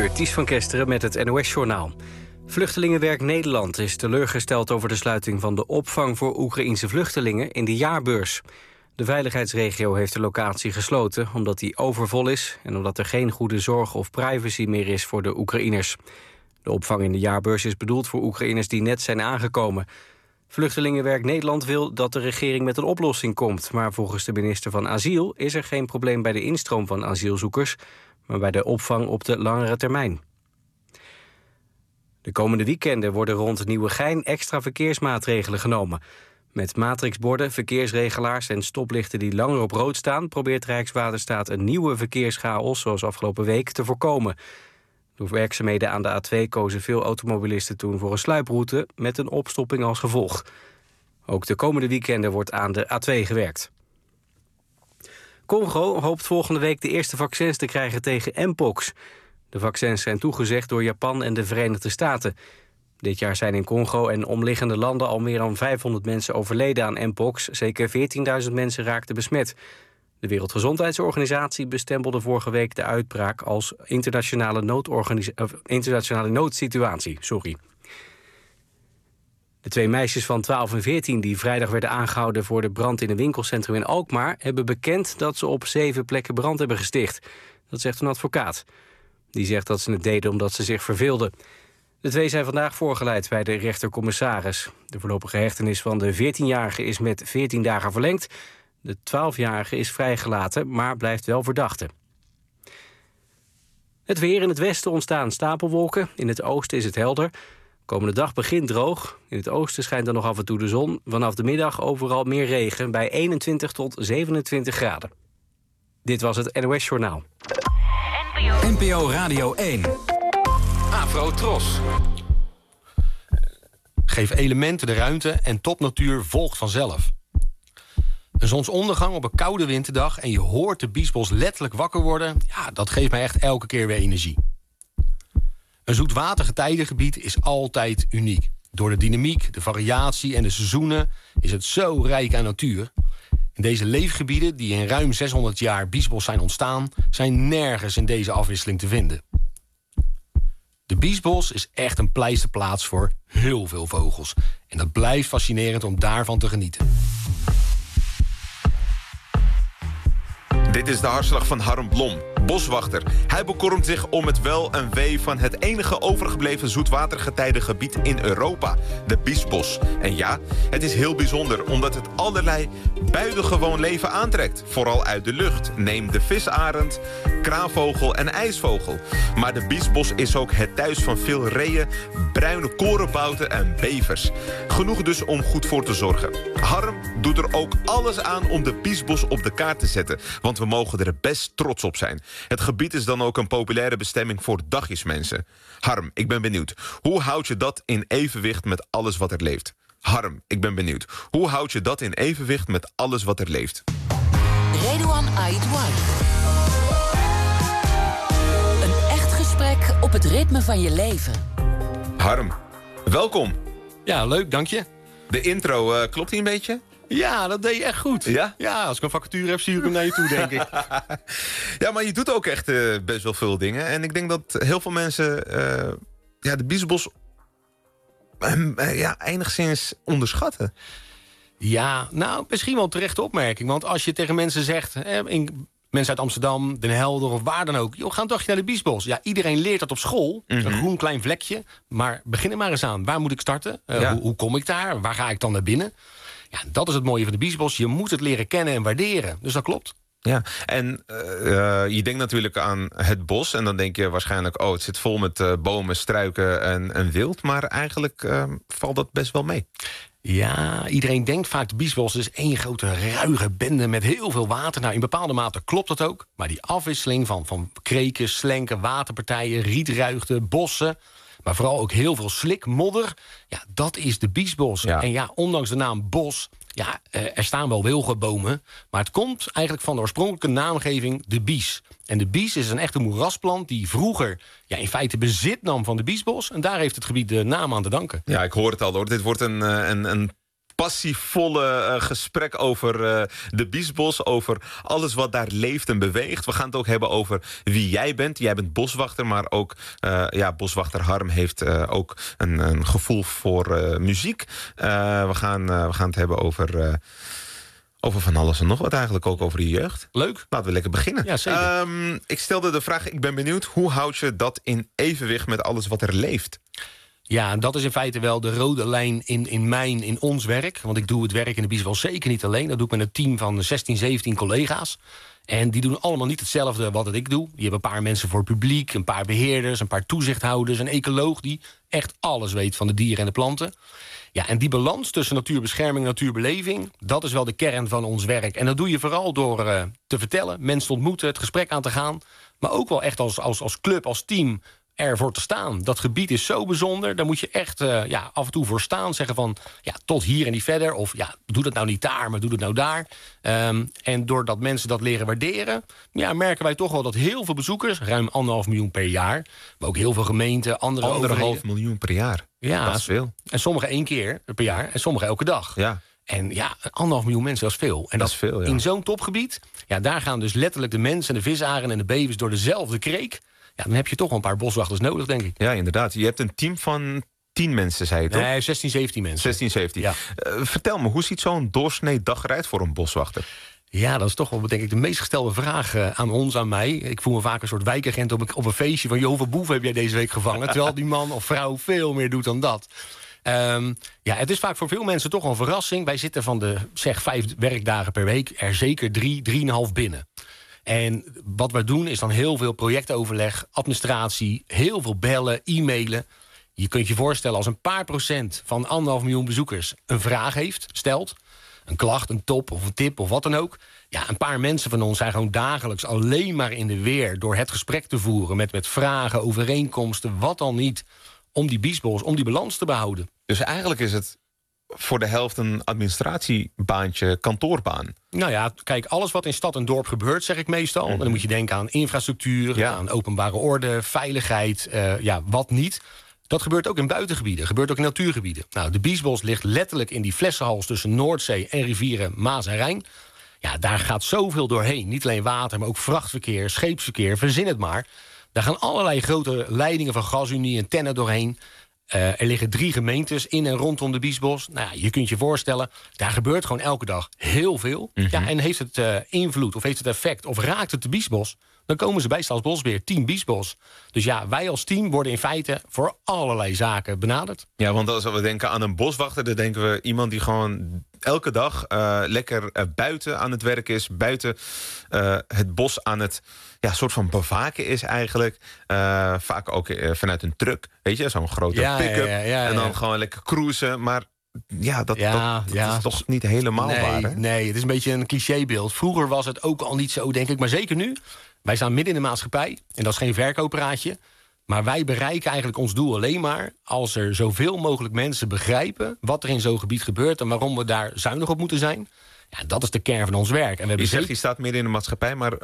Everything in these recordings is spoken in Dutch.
uur, Ties van Kesteren met het NOS-journaal. Vluchtelingenwerk Nederland is teleurgesteld over de sluiting van de opvang voor Oekraïense vluchtelingen in de jaarbeurs. De veiligheidsregio heeft de locatie gesloten omdat die overvol is en omdat er geen goede zorg of privacy meer is voor de Oekraïners. De opvang in de jaarbeurs is bedoeld voor Oekraïners die net zijn aangekomen. Vluchtelingenwerk Nederland wil dat de regering met een oplossing komt, maar volgens de minister van Asiel is er geen probleem bij de instroom van asielzoekers, maar bij de opvang op de langere termijn. De komende weekenden worden rond Nieuwegein extra verkeersmaatregelen genomen. Met matrixborden, verkeersregelaars en stoplichten die langer op rood staan, probeert Rijkswaterstaat een nieuwe verkeerschaos, zoals afgelopen week, te voorkomen. Door werkzaamheden aan de A2 kozen veel automobilisten toen voor een sluiproute met een opstopping als gevolg. Ook de komende weekenden wordt aan de A2 gewerkt. Congo hoopt volgende week de eerste vaccins te krijgen tegen mpox. De vaccins zijn toegezegd door Japan en de Verenigde Staten. Dit jaar zijn in Congo en omliggende landen al meer dan 500 mensen overleden aan mpox. Zeker 14.000 mensen raakten besmet. De Wereldgezondheidsorganisatie bestempelde vorige week de uitbraak als internationale noodsituatie. De twee meisjes van 12 en 14 die vrijdag werden aangehouden voor de brand in een winkelcentrum in Alkmaar hebben bekend dat ze op 7 plekken brand hebben gesticht. Dat zegt een advocaat. Die zegt dat ze het deden omdat ze zich verveelden. De twee zijn vandaag voorgeleid bij de rechtercommissaris. De voorlopige hechtenis van de 14-jarige is met 14 dagen verlengd. De 12-jarige is vrijgelaten, maar blijft wel verdachte. Het weer: in het westen ontstaan stapelwolken. In het oosten is het helder. Komende dag begint droog. In het oosten schijnt er nog af en toe de zon. Vanaf de middag overal meer regen bij 21 tot 27 graden. Dit was het NOS Journaal. NPO Radio 1. Afro Tros. Geef elementen de ruimte en topnatuur volgt vanzelf. Een zonsondergang op een koude winterdag en je hoort de biesbos letterlijk wakker worden, ja, dat geeft mij echt elke keer weer energie. Een zoetwatergetijdengebied is altijd uniek. Door de dynamiek, de variatie en de seizoenen is het zo rijk aan natuur. In deze leefgebieden, die in ruim 600 jaar biesbos zijn ontstaan, zijn nergens in deze afwisseling te vinden. De biesbos is echt een pleisterplaats voor heel veel vogels. En dat blijft fascinerend om daarvan te genieten. Dit is de hartslag van Harm Blom, boswachter. Hij bekomt zich om het wel en wee van het enige overgebleven zoetwatergetijdengebied in Europa, de biesbos. En ja, het is heel bijzonder omdat het allerlei buitengewoon leven aantrekt. Vooral uit de lucht. Neem de visarend, kraanvogel en ijsvogel. Maar de biesbos is ook het thuis van veel reeën, bruine korenbouten en bevers. Genoeg dus om goed voor te zorgen. Harm doet er ook alles aan om de biesbos op de kaart te zetten, want we mogen er best trots op zijn. Het gebied is dan ook een populaire bestemming voor dagjesmensen. Harm, ik ben benieuwd. Hoe houd je dat in evenwicht met alles wat er leeft? Harm, ik ben benieuwd. Hoe houd je dat in evenwicht met alles wat er leeft? Redouan Aïdouan. Een echt gesprek op het ritme van je leven. Harm, welkom. Ja, leuk, dank je. De intro, klopt die een beetje? Ja, dat deed je echt goed. Ja? Ja, als ik een vacature heb, stuur ik hem naar je toe, denk ik. Ja, maar je doet ook echt best wel veel dingen. En ik denk dat heel veel mensen de biesbos enigszins onderschatten. Ja, nou, misschien wel een terechte opmerking. Want als je tegen mensen zegt, mensen uit Amsterdam, Den Helder of waar dan ook, joh, ga een dagje naar de biesbos. Ja, iedereen leert dat op school. Een groen klein vlekje. Maar begin er maar eens aan. Waar moet ik starten? Hoe kom ik daar? Waar ga ik dan naar binnen? Ja, dat is het mooie van de biesbos. Je moet het leren kennen en waarderen. Dus dat klopt. Ja, en je denkt natuurlijk aan het bos. En dan denk je waarschijnlijk, het zit vol met bomen, struiken en wild. Maar eigenlijk valt dat best wel mee. Ja, iedereen denkt vaak de biesbos is één grote ruige bende met heel veel water. Nou, in bepaalde mate klopt dat ook. Maar die afwisseling van kreken, slenken, waterpartijen, rietruigte, bossen, maar vooral ook heel veel slik, modder, ja, dat is de biesbos. Ja. En ja, ondanks de naam bos, ja, er staan wel wilgenbomen, maar het komt eigenlijk van de oorspronkelijke naamgeving de bies. En de bies is een echte moerasplant die vroeger in feite bezit nam van de biesbos. En daar heeft het gebied de naam aan te danken. Ja, ik hoor het al hoor. Dit wordt een passievolle gesprek over de Biesbos. Over alles wat daar leeft en beweegt. We gaan het ook hebben over wie jij bent. Jij bent boswachter, maar ook boswachter Harm heeft ook een gevoel voor muziek. We gaan het hebben over van alles en nog wat eigenlijk, ook over de jeugd. Leuk. Laten we lekker beginnen. Ja, zeker. Ik stelde de vraag, ik ben benieuwd, hoe houd je dat in evenwicht met alles wat er leeft? Ja, dat is in feite wel de rode lijn in ons werk. Want ik doe het werk in de Biesbos zeker niet alleen. Dat doe ik met een team van 16, 17 collega's. En die doen allemaal niet hetzelfde wat ik doe. Je hebt een paar mensen voor het publiek, een paar beheerders, een paar toezichthouders, een ecoloog die echt alles weet van de dieren en de planten. Ja, en die balans tussen natuurbescherming en natuurbeleving, dat is wel de kern van ons werk. En dat doe je vooral door te vertellen, mensen te ontmoeten, het gesprek aan te gaan. Maar ook wel echt als club, als team ervoor te staan. Dat gebied is zo bijzonder, daar moet je echt af en toe voor staan. Zeggen van, tot hier en niet verder. Of doe dat nou niet daar, maar doe dat nou daar. En doordat mensen dat leren waarderen, merken wij toch wel dat heel veel bezoekers, ruim 1,5 miljoen per jaar, maar ook heel veel gemeenten, andere overheden. 1,5 miljoen per jaar. Ja, dat is veel. En sommige 1 keer per jaar en sommige elke dag. Ja. En 1,5 miljoen mensen, dat is veel. En dat is veel, ja. In zo'n topgebied, daar gaan dus letterlijk de mensen en de visaren en de bevers door dezelfde kreek. Ja, dan heb je toch wel een paar boswachters nodig, denk ik. Ja, inderdaad. Je hebt een team van 10 mensen, zei je toch? Nee, 16, 17 mensen. 16, 17. Ja. Vertel me, hoe ziet zo'n doorsnee dag eruit voor een boswachter? Ja, dat is toch wel, denk ik, de meest gestelde vraag aan mij. Ik voel me vaak een soort wijkagent op een feestje van, hoeveel boeven heb jij deze week gevangen? Terwijl die man of vrouw veel meer doet dan dat. Het is vaak voor veel mensen toch een verrassing. Wij zitten van de 5 werkdagen per week er zeker 3,5 binnen. En wat we doen is dan heel veel projectoverleg, administratie, heel veel bellen, e-mailen. Je kunt je voorstellen als een paar procent van 1,5 miljoen bezoekers een vraag stelt, een klacht, een top of een tip of wat dan ook. Ja, een paar mensen van ons zijn gewoon dagelijks alleen maar in de weer door het gesprek te voeren met vragen, overeenkomsten, wat dan niet, om die Biesbos, om die balans te behouden. Dus eigenlijk is het voor de helft een administratiebaantje, kantoorbaan. Nou ja, kijk, alles wat in stad en dorp gebeurt, zeg ik meestal. Dan moet je denken aan infrastructuur, aan openbare orde, veiligheid, wat niet. Dat gebeurt ook in buitengebieden, gebeurt ook in natuurgebieden. Nou, de Biesbos ligt letterlijk in die flessenhals tussen Noordzee en rivieren Maas en Rijn. Ja, daar gaat zoveel doorheen. Niet alleen water, maar ook vrachtverkeer, scheepsverkeer, verzin het maar. Daar gaan allerlei grote leidingen van GasUnie en TenneT doorheen. Er liggen 3 gemeentes in en rondom de Biesbos. Nou ja, je kunt je voorstellen, daar gebeurt gewoon elke dag heel veel. Ja, en heeft het invloed of heeft het effect of raakt het de Biesbos, dan komen ze bij Staatsbosbeheer, Team Biesbos. Dus ja, wij als team worden in feite voor allerlei zaken benaderd. Ja, want als we denken aan een boswachter, dan denken we iemand die gewoon elke dag lekker buiten aan het werk is, buiten het bos aan het soort van bewaken is eigenlijk. Vaak ook vanuit een truck, weet je, zo'n grote pick-up. En dan gewoon lekker cruisen, maar dat is toch niet helemaal waar, hè? Nee, het is een beetje een clichébeeld. Vroeger was het ook al niet zo, denk ik, maar zeker nu. Wij staan midden in de maatschappij en dat is geen verkooppraatje. Maar wij bereiken eigenlijk ons doel alleen maar als er zoveel mogelijk mensen begrijpen wat er in zo'n gebied gebeurt en waarom we daar zuinig op moeten zijn. Ja, dat is de kern van ons werk. En we hebben je staat midden in de maatschappij, maar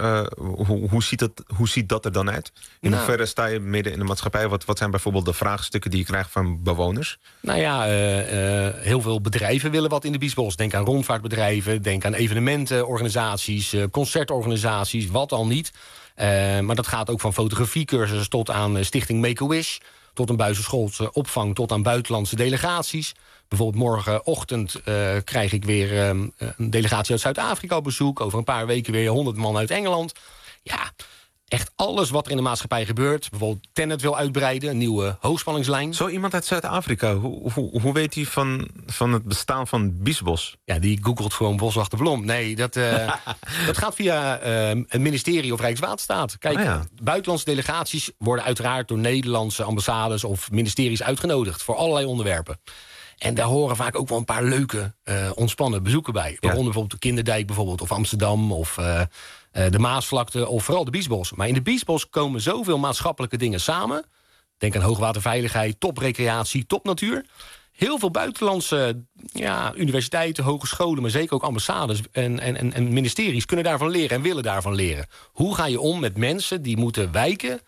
hoe ziet dat er dan uit? In hoeverre sta je midden in de maatschappij? Wat zijn bijvoorbeeld de vraagstukken die je krijgt van bewoners? Nou ja, heel veel bedrijven willen wat in de Biesbos. Denk aan rondvaartbedrijven, denk aan evenementenorganisaties, concertorganisaties, wat al niet. Maar dat gaat ook van fotografiecursussen tot aan Stichting Make-A-Wish, tot een buitenschoolse opvang, tot aan buitenlandse delegaties. Bijvoorbeeld morgenochtend krijg ik weer een delegatie uit Zuid-Afrika op bezoek. Over een paar weken weer 100 man uit Engeland. Ja, echt alles wat er in de maatschappij gebeurt. Bijvoorbeeld TenneT wil uitbreiden, een nieuwe hoogspanningslijn. Zo iemand uit Zuid-Afrika, hoe weet hij van het bestaan van Biesbos? Ja, die googelt gewoon boswachter Blom. Nee, dat gaat via het ministerie of Rijkswaterstaat. Kijk, buitenlandse delegaties worden uiteraard door Nederlandse ambassades of ministeries uitgenodigd voor allerlei onderwerpen. En daar horen vaak ook wel een paar leuke, ontspannen bezoeken bij. Waaronder bijvoorbeeld de Kinderdijk bijvoorbeeld, of Amsterdam, of de Maasvlakte, of vooral de Biesbos. Maar in de Biesbos komen zoveel maatschappelijke dingen samen. Denk aan hoogwaterveiligheid, toprecreatie, topnatuur. Heel veel buitenlandse universiteiten, hogescholen, maar zeker ook ambassades en ministeries kunnen daarvan leren en willen daarvan leren. Hoe ga je om met mensen die moeten wijken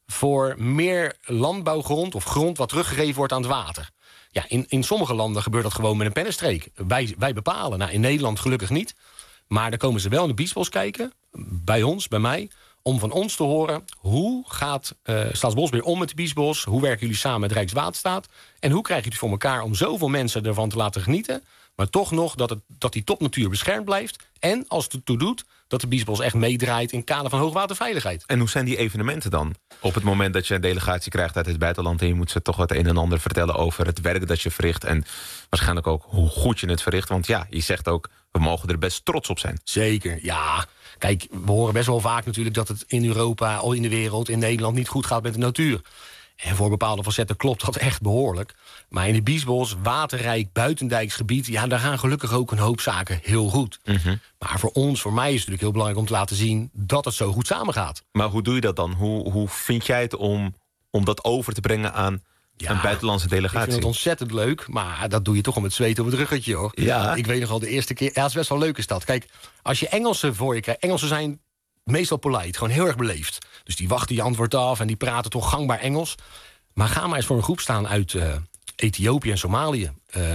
voor meer landbouwgrond of grond wat teruggegeven wordt aan het water. Ja, in sommige landen gebeurt dat gewoon met een pennenstreek. Wij bepalen. Nou, in Nederland gelukkig niet. Maar dan komen ze wel in de Biesbos kijken, bij ons, bij mij, om van ons te horen hoe gaat Staatsbosbeheer om met de Biesbos, hoe werken jullie samen met Rijkswaterstaat en hoe krijgen jullie het voor elkaar om zoveel mensen ervan te laten genieten, maar toch nog dat die topnatuur beschermd blijft en als het ertoe doet dat de Biesbos echt meedraait in het kader van hoogwaterveiligheid. En hoe zijn die evenementen dan? Op het moment dat je een delegatie krijgt uit het buitenland en je moet ze toch wat een en ander vertellen over het werk dat je verricht en waarschijnlijk ook hoe goed je het verricht. Want ja, je zegt ook, we mogen er best trots op zijn. Zeker, ja. Kijk, we horen best wel vaak natuurlijk dat het in Europa, al in de wereld, in Nederland niet goed gaat met de natuur. En voor bepaalde facetten klopt dat echt behoorlijk. Maar in de Biesbos, waterrijk, buitendijksgebied, ja, daar gaan gelukkig ook een hoop zaken heel goed. Mm-hmm. Maar voor mij is het natuurlijk heel belangrijk om te laten zien dat het zo goed samengaat. Maar hoe doe je dat dan? Hoe vind jij het om dat over te brengen aan een buitenlandse delegatie? Ik vind het ontzettend leuk, maar dat doe je toch om het zweet op het ruggetje, hoor. Ja. Ik weet nog al de eerste keer, ja, het is best wel leuk is dat. Kijk, als je Engelsen voor je krijgt, Engelsen zijn meestal polite, gewoon heel erg beleefd. Dus die wachten je antwoord af en die praten toch gangbaar Engels. Maar ga maar eens voor een groep staan uit Ethiopië en Somalië,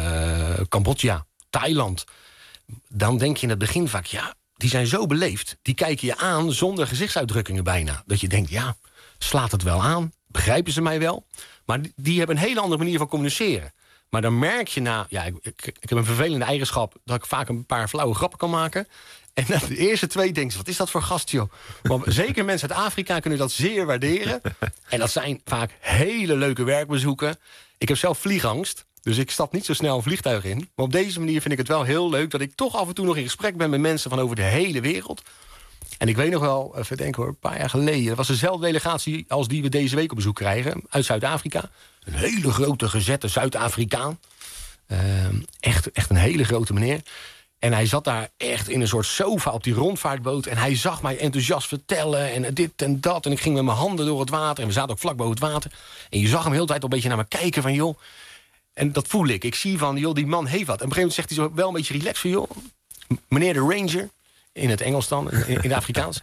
Cambodja, Thailand. Dan denk je in het begin vaak, ja, die zijn zo beleefd. Die kijken je aan zonder gezichtsuitdrukkingen bijna. Dat je denkt, ja, slaat het wel aan? Begrijpen ze mij wel? Maar die hebben een hele andere manier van communiceren. Maar dan merk je ik heb een vervelende eigenschap dat ik vaak een paar flauwe grappen kan maken. En na de eerste 2 denken ze, wat is dat voor gast, joh? Maar zeker mensen uit Afrika kunnen dat zeer waarderen. En dat zijn vaak hele leuke werkbezoeken. Ik heb zelf vliegangst, dus ik stap niet zo snel een vliegtuig in. Maar op deze manier vind ik het wel heel leuk dat ik toch af en toe nog in gesprek ben met mensen van over de hele wereld. En ik weet nog wel, even denken hoor, een paar jaar geleden, dat was dezelfde delegatie als die we deze week op bezoek krijgen, uit Zuid-Afrika. Een hele grote gezette Zuid-Afrikaan. Echt een hele grote meneer. En hij zat daar echt in een soort sofa op die rondvaartboot. En hij zag mij enthousiast vertellen en dit en dat. En ik ging met mijn handen door het water. En we zaten ook vlak boven het water. En je zag hem de hele tijd al een beetje naar me kijken van, joh. En dat voel ik. Ik zie van, joh, die man heeft wat. En op een gegeven moment zegt hij zo wel een beetje relaxed van, joh, meneer de ranger, in het Engels dan, in het Afrikaans.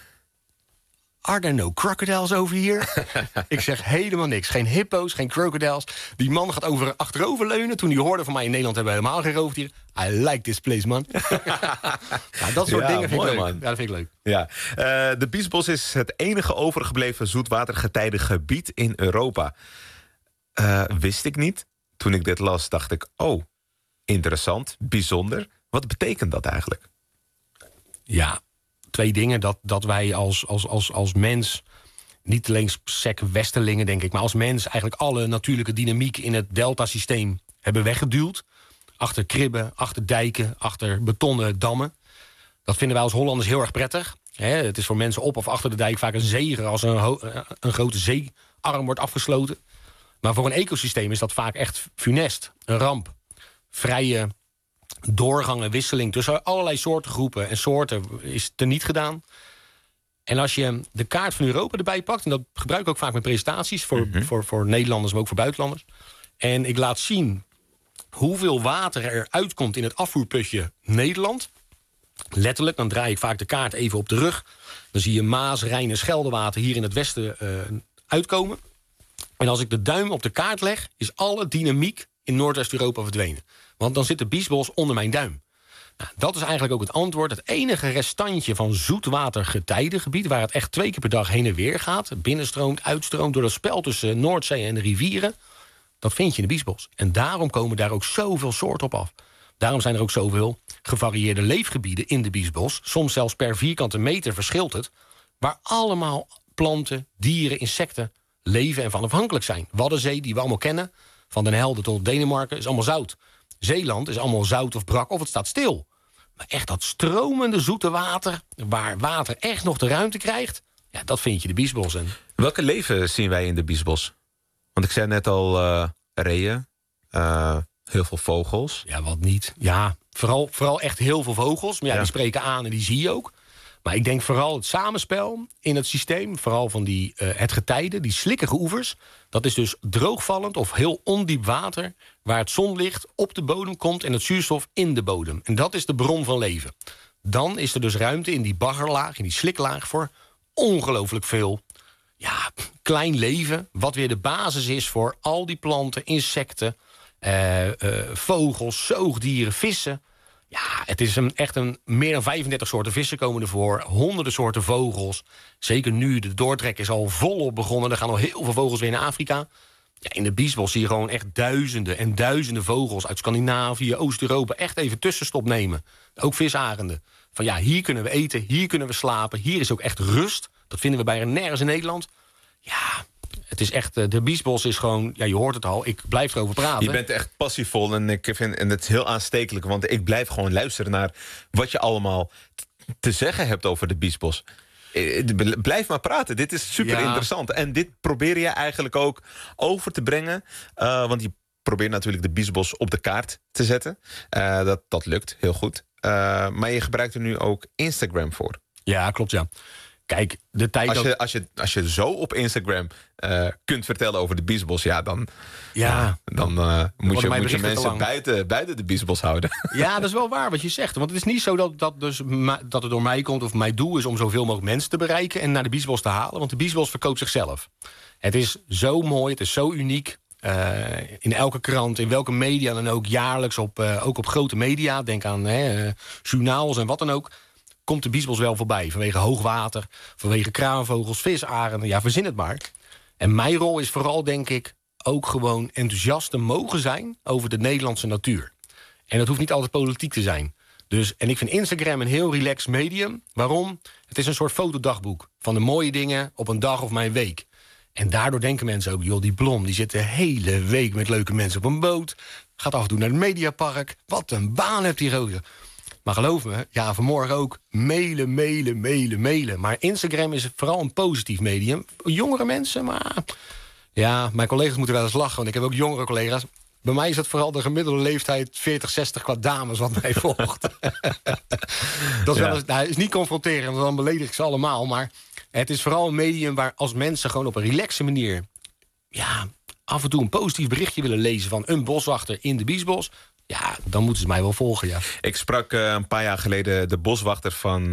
Are there no crocodiles over hier? Ik zeg helemaal niks. Geen hippo's, geen crocodiles. Die man gaat achteroverleunen. Toen hij hoorde van mij in Nederland hebben we helemaal geen roofdieren. I like this place, man. Ja, dat soort dingen vind ik leuk. Ja, dat vind ik leuk. Ja. De Biesbos is het enige overgebleven zoetwatergetijden gebied in Europa. Wist ik niet. Toen ik dit las, dacht ik, oh, interessant, bijzonder. Wat betekent dat eigenlijk? Ja, 2 dingen. Dat wij als mens, niet alleen sec westerlingen denk ik, maar als mens eigenlijk alle natuurlijke dynamiek in het deltasysteem hebben weggeduwd. Achter kribben, achter dijken, achter betonnen dammen. Dat vinden wij als Hollanders heel erg prettig. Het is voor mensen op of achter de dijk vaak een zegen als een grote zeearm wordt afgesloten. Maar voor een ecosysteem is dat vaak echt funest, een ramp. Vrije doorgang en wisseling tussen allerlei soorten groepen en soorten is teniet gedaan. En als je de kaart van Europa erbij pakt, en dat gebruik ik ook vaak met presentaties voor Nederlanders, maar ook voor buitenlanders. En ik laat zien hoeveel water er uitkomt in het afvoerputje Nederland. Letterlijk, dan draai ik vaak de kaart even op de rug. Dan zie je Maas, Rijn en Scheldewater hier in het westen uitkomen. En als ik de duim op de kaart leg, is alle dynamiek in Noordwest-Europa verdwenen. Want dan zit de Biesbos onder mijn duim. Nou, dat is eigenlijk ook het antwoord. Het enige restantje van zoetwatergetijdengebied, waar het echt 2 keer per dag heen en weer gaat, binnenstroomt, uitstroomt door dat spel tussen Noordzee en de rivieren, dat vind je in de Biesbos. En daarom komen daar ook zoveel soorten op af. Daarom zijn er ook zoveel gevarieerde leefgebieden in de Biesbos. Soms zelfs per vierkante meter verschilt het, waar allemaal planten, dieren, insecten leven en van afhankelijk zijn. Waddenzee, die we allemaal kennen, van Den Helder tot Denemarken, is allemaal zout. Zeeland is allemaal zout of brak of het staat stil. Maar echt dat stromende zoete water, waar water echt nog de ruimte krijgt, ja, dat vind je de Biesbos. En welke leven zien wij in de Biesbos? Want ik zei net al reeën, heel veel vogels. Ja, wat niet. Ja, vooral echt heel veel vogels. Maar ja, die spreken aan en die zie je ook. Maar ik denk vooral het samenspel in het systeem, vooral van het getijde, die slikkige oevers. Dat is dus droogvallend of heel ondiep water, waar het zonlicht op de bodem komt en het zuurstof in de bodem. En dat is de bron van leven. Dan is er dus ruimte in die baggerlaag, in die sliklaag, voor ongelooflijk veel klein leven, wat weer de basis is voor al die planten, insecten, vogels, zoogdieren, vissen. Ja, het is echt meer dan 35 soorten vissen komen ervoor. Honderden soorten vogels. Zeker nu, de doortrek is al volop begonnen. Er gaan al heel veel vogels weer naar Afrika. Ja, in de Biesbos zie je gewoon echt duizenden en duizenden vogels uit Scandinavië, Oost-Europa echt even tussenstop nemen. Ook visarenden. Van ja, hier kunnen we eten, hier kunnen we slapen. Hier is ook echt rust. Dat vinden we bijna nergens in Nederland. Ja, het is echt, de Biesbos is gewoon, ja, je hoort het al, ik blijf erover praten. Je bent echt passievol en het is heel aanstekelijk, want ik blijf gewoon luisteren naar wat je allemaal te zeggen hebt over de Biesbos. Blijf maar praten, dit is super interessant. En dit probeer je eigenlijk ook over te brengen, want je probeert natuurlijk de Biesbos op de kaart te zetten. Dat lukt heel goed. Maar je gebruikt er nu ook Instagram voor. Ja, klopt, ja. Kijk, de tijd als je zo op Instagram kunt vertellen over de Biesbos, dan moet je mensen buiten de Biesbos houden. Ja, dat is wel waar wat je zegt. Want het is niet zo dat het door mij komt of mijn doel is om zoveel mogelijk mensen te bereiken en naar de Biesbos te halen. Want de Biesbos verkoopt zichzelf. Het is zo mooi, het is zo uniek. In elke krant, in welke media dan ook, jaarlijks ook op grote media, denk aan journaals en wat dan ook, komt de Biesbos wel voorbij. Vanwege hoogwater, vanwege kraanvogels, visarenden, ja, verzin het maar. En mijn rol is vooral, denk ik, ook gewoon enthousiast te mogen zijn over de Nederlandse natuur. En dat hoeft niet altijd politiek te zijn. En ik vind Instagram een heel relaxed medium. Waarom? Het is een soort fotodagboek van de mooie dingen op een dag of mijn week. En daardoor denken mensen ook, joh, die Blom, die zit de hele week met leuke mensen op een boot, gaat af en toe naar het Mediapark. Wat een baan hebt die roze. Maar geloof me, ja, vanmorgen ook mailen. Maar Instagram is vooral een positief medium. Jongere mensen, maar ja, mijn collega's moeten wel eens lachen, want ik heb ook jongere collega's. Bij mij is het vooral de gemiddelde leeftijd 40, 60 qua dames wat mij volgt. Dat is wel eens, is niet confronterend, want dan beledig ik ze allemaal. Maar het is vooral een medium waar als mensen gewoon op een relaxe manier, ja, af en toe een positief berichtje willen lezen van een boswachter in de Biesbos, ja, dan moeten ze mij wel volgen, ja. Ik sprak een paar jaar geleden de boswachter van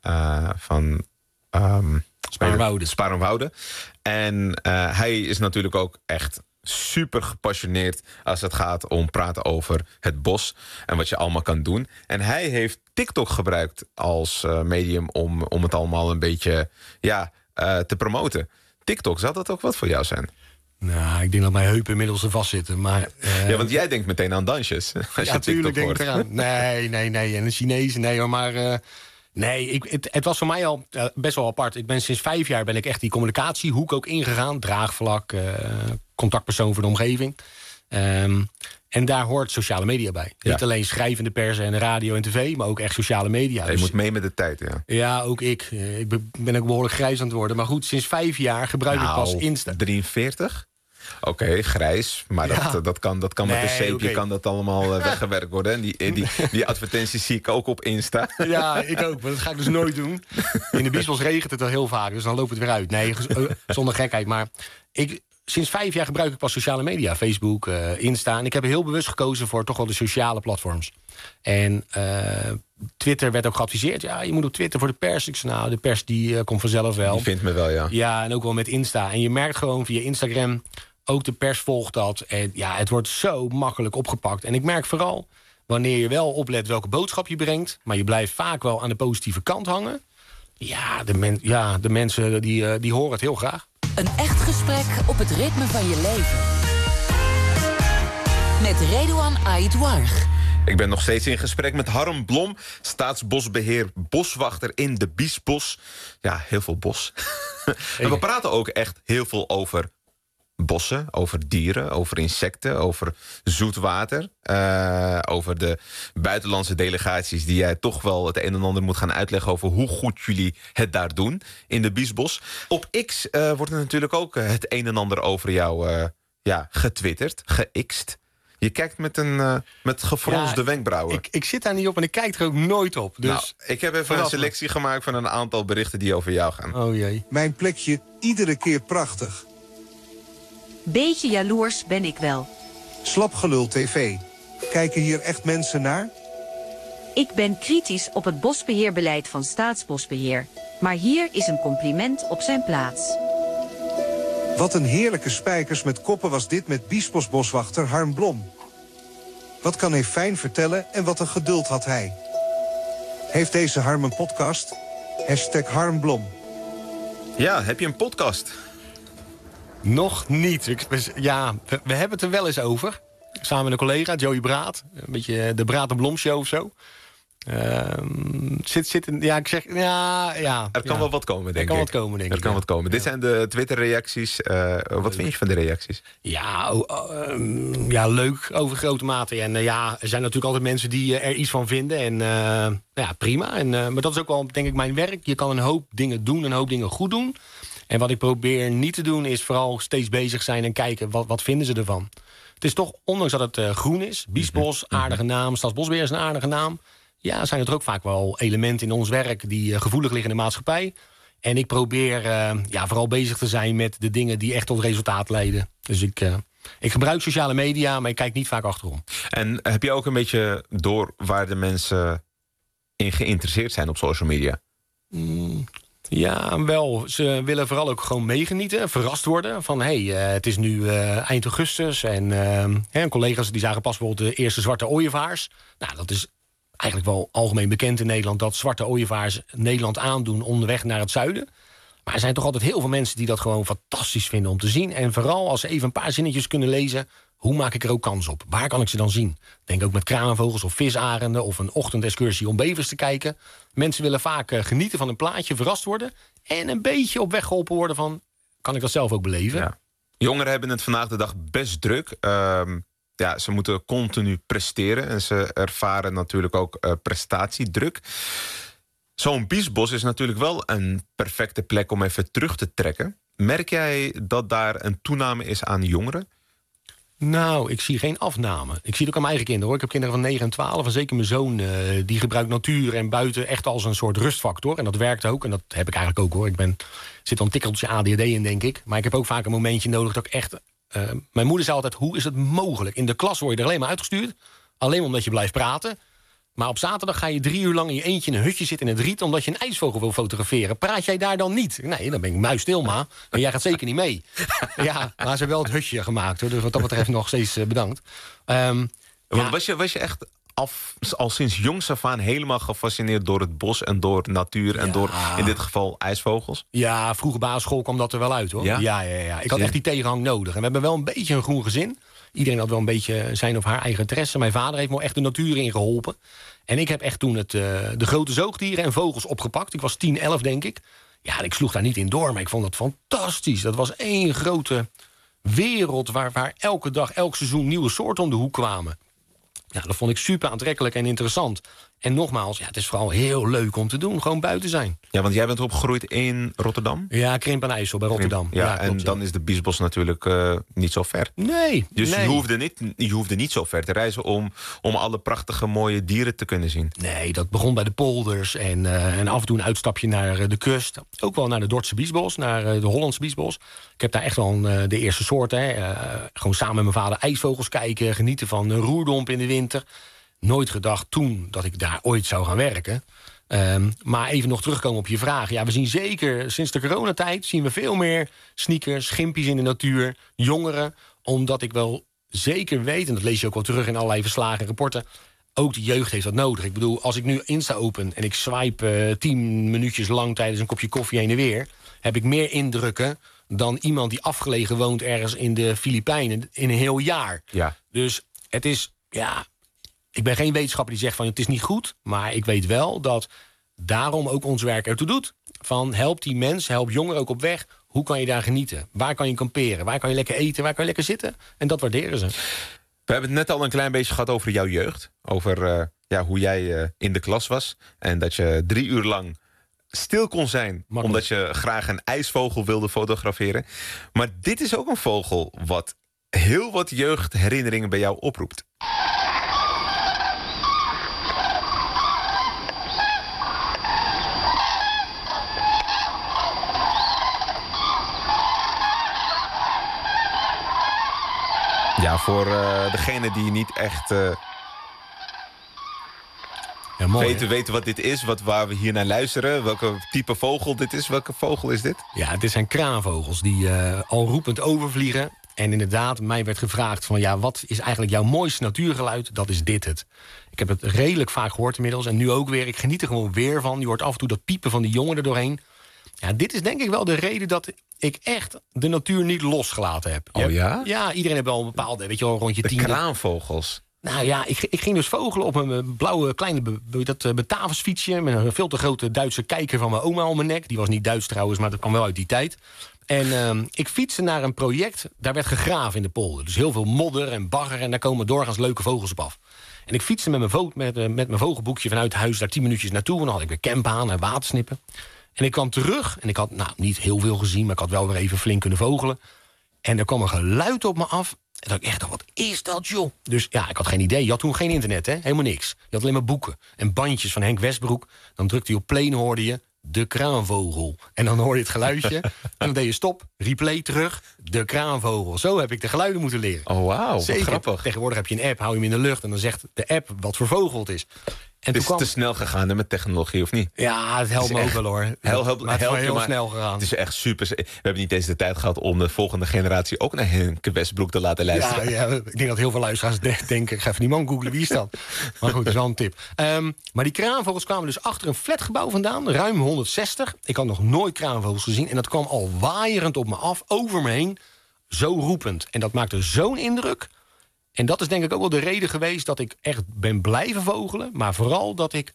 Sparenwoude. En hij is natuurlijk ook echt super gepassioneerd als het gaat om praten over het bos en wat je allemaal kan doen. En hij heeft TikTok gebruikt als medium om het allemaal een beetje te promoten. TikTok, zou dat ook wat voor jou zijn? Nou, ik denk dat mijn heupen inmiddels er vast zitten. Maar, ja, want jij denkt meteen aan dansjes. Ja, natuurlijk denk ik eraan. Nee. En een Chinees, nee hoor, maar het was voor mij al best wel apart. Ik ben sinds 5 jaar echt die communicatiehoek ook ingegaan. Draagvlak, contactpersoon voor de omgeving. En daar hoort sociale media bij. Ja. Niet alleen schrijvende pers en radio en tv, maar ook echt sociale media. Ja, je moet mee met de tijd, ja. Ja, ook ik. Ik ben ook behoorlijk grijs aan het worden. Maar goed, sinds 5 jaar gebruik ik pas Insta. 43? Oké, grijs. Maar dat kan met de zeepje kan dat allemaal weggewerkt worden. En die advertenties zie ik ook op Insta. Ja, ik ook. Maar dat ga ik dus nooit doen. In de Biesbos regent het al heel vaak. Dus dan loopt het weer uit. Nee, zonder gekheid. Maar sinds 5 jaar gebruik ik pas sociale media. Facebook, Insta. En ik heb heel bewust gekozen voor toch wel de sociale platforms. En Twitter werd ook geadviseerd. Ja, je moet op Twitter voor de pers. Ik zei, nou, de pers die komt vanzelf wel. Die vindt me wel, ja. Ja, en ook wel met Insta. En je merkt gewoon via Instagram, ook de pers volgt dat. En ja, het wordt zo makkelijk opgepakt. En ik merk vooral, wanneer je wel oplet welke boodschap je brengt, maar je blijft vaak wel aan de positieve kant hangen. Ja, de mensen die horen het heel graag. Een echt gesprek op het ritme van je leven. Met Redouan Aïdouarch. Ik ben nog steeds in gesprek met Harm Blom, staatsbosbeheer boswachter in de Biesbos. Ja, heel veel bos. En we praten ook echt heel veel over bossen, over dieren, over insecten, over zoetwater. Over de buitenlandse delegaties die jij toch wel het een en ander moet gaan uitleggen over hoe goed jullie het daar doen in de Biesbos. Op X wordt er natuurlijk ook het een en ander over jou getwitterd, gext. Je kijkt met gefronste wenkbrauwen. Ik zit daar niet op en ik kijk er ook nooit op. Dus nou, ik heb even een selectie gemaakt van een aantal berichten die over jou gaan. Oh jee. Mijn plekje iedere keer prachtig. Beetje jaloers ben ik wel. Slapgelul TV. Kijken hier echt mensen naar? Ik ben kritisch op het bosbeheerbeleid van Staatsbosbeheer. Maar hier is een compliment op zijn plaats. Wat een heerlijke spijkers met koppen was dit met Biesbosboswachter Harm Blom. Wat kan hij fijn vertellen en wat een geduld had hij. Heeft deze Harm een podcast? #Harm Blom. Ja, heb je een podcast? Nog niet. We hebben het er wel eens over. Samen met een collega, Joey Braat. Een beetje de Braat en Blom show of zo. Er kan wel wat komen, denk ik. Er kan wat komen. Dit zijn de Twitter-reacties. Wat vind je van de reacties? Leuk, over grote mate. En er zijn natuurlijk altijd mensen die er iets van vinden. En prima. Maar dat is ook wel, denk ik, mijn werk. Je kan een hoop dingen doen, een hoop dingen goed doen. En wat ik probeer niet te doen, is vooral steeds bezig zijn en kijken, wat vinden ze ervan. Het is toch, ondanks dat het groen is, Biesbos, aardige naam, Staatsbosbeheer is een aardige naam. Ja, zijn er ook vaak wel elementen in ons werk die gevoelig liggen in de maatschappij. En ik probeer vooral bezig te zijn met de dingen die echt tot resultaat leiden. Dus ik gebruik sociale media, maar ik kijk niet vaak achterom. En heb je ook een beetje door waar de mensen in geïnteresseerd zijn op social media? Ja, wel. Ze willen vooral ook gewoon meegenieten, verrast worden. Van het is nu eind augustus. En collega's die zagen pas bijvoorbeeld de eerste zwarte ooievaars. Nou, dat is eigenlijk wel algemeen bekend in Nederland, dat zwarte ooievaars Nederland aandoen onderweg naar het zuiden. Maar er zijn toch altijd heel veel mensen die dat gewoon fantastisch vinden om te zien. En vooral als ze even een paar zinnetjes kunnen lezen, hoe maak ik er ook kans op? Waar kan ik ze dan zien? Denk ook met kraanvogels of visarenden of een ochtendexcursie om bevers te kijken. Mensen willen vaak genieten van een plaatje, verrast worden en een beetje op weg geholpen worden van, kan ik dat zelf ook beleven? Ja. Jongeren hebben het vandaag de dag best druk. Ze moeten continu presteren en ze ervaren natuurlijk ook prestatiedruk. Zo'n biesbos is natuurlijk wel een perfecte plek om even terug te trekken. Merk jij dat daar een toename is aan jongeren? Nou, ik zie geen afname. Ik zie het ook aan mijn eigen kinderen, hoor. Ik heb kinderen van 9 en 12 en zeker mijn zoon, die gebruikt natuur en buiten echt als een soort rustfactor. En dat werkt ook en dat heb ik eigenlijk ook, hoor. Zit al een tikkeltje ADHD in, denk ik. Maar ik heb ook vaak een momentje nodig dat ik echt... mijn moeder zei altijd, hoe is het mogelijk? In de klas word je er alleen maar uitgestuurd. Alleen omdat je blijft praten. Maar op zaterdag ga je 3 uur lang in je eentje in een hutje zitten in het riet, omdat je een ijsvogel wil fotograferen. Praat jij daar dan niet? Nee, dan ben ik muisstil, ma. En jij gaat zeker niet mee. Ja, maar ze hebben wel het hutje gemaakt, hoor. Dus wat dat betreft nog steeds bedankt. Was je echt al sinds jongs af aan helemaal gefascineerd door het bos en door natuur en door, in dit geval, ijsvogels? Ja, vroege basisschool kwam dat er wel uit, hoor. Ja. Ik had echt die tegenhang nodig. En we hebben wel een beetje een groen gezin. Iedereen had wel een beetje zijn of haar eigen interesse. Mijn vader heeft me echt de natuur in geholpen. En ik heb echt toen de grote zoogdieren en vogels opgepakt. Ik was 10, 11, denk ik. Ja, ik sloeg daar niet in door, maar ik vond dat fantastisch. Dat was één grote wereld waar elke dag, elk seizoen nieuwe soorten om de hoek kwamen. Ja, dat vond ik super aantrekkelijk en interessant. En nogmaals, het is vooral heel leuk om te doen. Gewoon buiten zijn. Ja, want jij bent opgegroeid in Rotterdam? Ja, Krimp aan IJssel bij Rotterdam. Ja, klopt, en dan is de Biesbos natuurlijk niet zo ver. Nee. Dus je hoefde niet zo ver te reizen om alle prachtige mooie dieren te kunnen zien. Nee, dat begon bij de polders en af en toe een uitstapje naar de kust. Ook wel naar de Dordtse Biesbos, naar de Hollandse Biesbos. Ik heb daar echt wel de eerste soorten. Gewoon samen met mijn vader ijsvogels kijken, genieten van roerdomp in de winter. Nooit gedacht toen dat ik daar ooit zou gaan werken. Maar even nog terugkomen op je vraag. Ja, we zien zeker sinds de coronatijd zien we veel meer sneakers, gimpies in de natuur, jongeren. Omdat ik wel zeker weet, en dat lees je ook wel terug in allerlei verslagen en rapporten, ook de jeugd heeft dat nodig. Ik bedoel, als ik nu Insta open en ik swipe 10 minuutjes lang tijdens een kopje koffie heen en weer, heb ik meer indrukken dan iemand die afgelegen woont ergens in de Filipijnen in een heel jaar. Ja. Dus het is, ik ben geen wetenschapper die zegt van het is niet goed, maar ik weet wel dat daarom ook ons werk ertoe doet. Van help die mensen, help jongeren ook op weg. Hoe kan je daar genieten? Waar kan je kamperen? Waar kan je lekker eten? Waar kan je lekker zitten? En dat waarderen ze. We hebben het net al een klein beetje gehad over jouw jeugd. Over hoe jij in de klas was. En dat je 3 uur lang stil kon zijn, omdat je graag een ijsvogel wilde fotograferen. Maar dit is ook een vogel wat heel wat jeugdherinneringen bij jou oproept. Ja, voor degene die niet echt mooi. Weten wat dit is, waar we hier naar luisteren? Welke type vogel dit is? Welke vogel is dit? Ja, dit zijn kraanvogels die al roepend overvliegen. En inderdaad, mij werd gevraagd van... ja, wat is eigenlijk jouw mooiste natuurgeluid? Dat is dit het. Ik heb het redelijk vaak gehoord inmiddels. En nu ook weer. Ik geniet er gewoon weer van. Je hoort af en toe dat piepen van die jongen er doorheen. Ja, dit is denk ik wel de reden dat ik echt de natuur niet losgelaten heb. Oh ja? Ja, iedereen heeft wel een bepaalde, weet je wel, rondje 10. De kraanvogels. Nou ja, ik ging dus vogelen op een blauwe kleine Batavusfietsje... met een veel te grote Duitse kijker van mijn oma om mijn nek. Die was niet Duits trouwens, maar dat kwam wel uit die tijd. En ik fietste naar een project, daar werd gegraven in de polder. Dus heel veel modder en bagger en daar komen doorgaans leuke vogels op af. En ik fietste met mijn vogelboekje vanuit huis daar 10 minuutjes naartoe... en dan had ik weer camp aan en watersnippen. En ik kwam terug en ik had niet heel veel gezien... maar ik had wel weer even flink kunnen vogelen. En er kwam een geluid op me af... En dacht ik echt, wat is dat, joh? Dus ja, ik had geen idee. Je had toen geen internet, hè? Helemaal niks. Je had alleen maar boeken en bandjes van Henk Westbroek. Dan drukte je op play en hoorde je de kraanvogel. En dan hoorde je het geluidje. En dan deed je stop, replay terug, de kraanvogel. Zo heb ik de geluiden moeten leren. Oh, wauw, zeker. grappig. Tegenwoordig heb je een app, hou je hem in de lucht... en dan zegt de app wat voor vogel het is. En het is te snel gegaan met technologie, of niet? Ja, het helpt me ook wel, hoor. Maar het is heel snel gegaan. Het is echt super. We hebben niet eens de tijd gehad om de volgende generatie... ook naar Henk Westbroek te laten luisteren. Ja, ik denk dat heel veel luisteraars denken... ik ga even die man googlen, wie is dat? Maar goed, dat is wel een tip. Maar die kraanvogels kwamen dus achter een flatgebouw vandaan. Ruim 160. Ik had nog nooit kraanvogels gezien. En dat kwam al waaierend op me af, over me heen. Zo roepend. En dat maakte zo'n indruk... En dat is denk ik ook wel de reden geweest dat ik echt ben blijven vogelen. Maar vooral dat ik,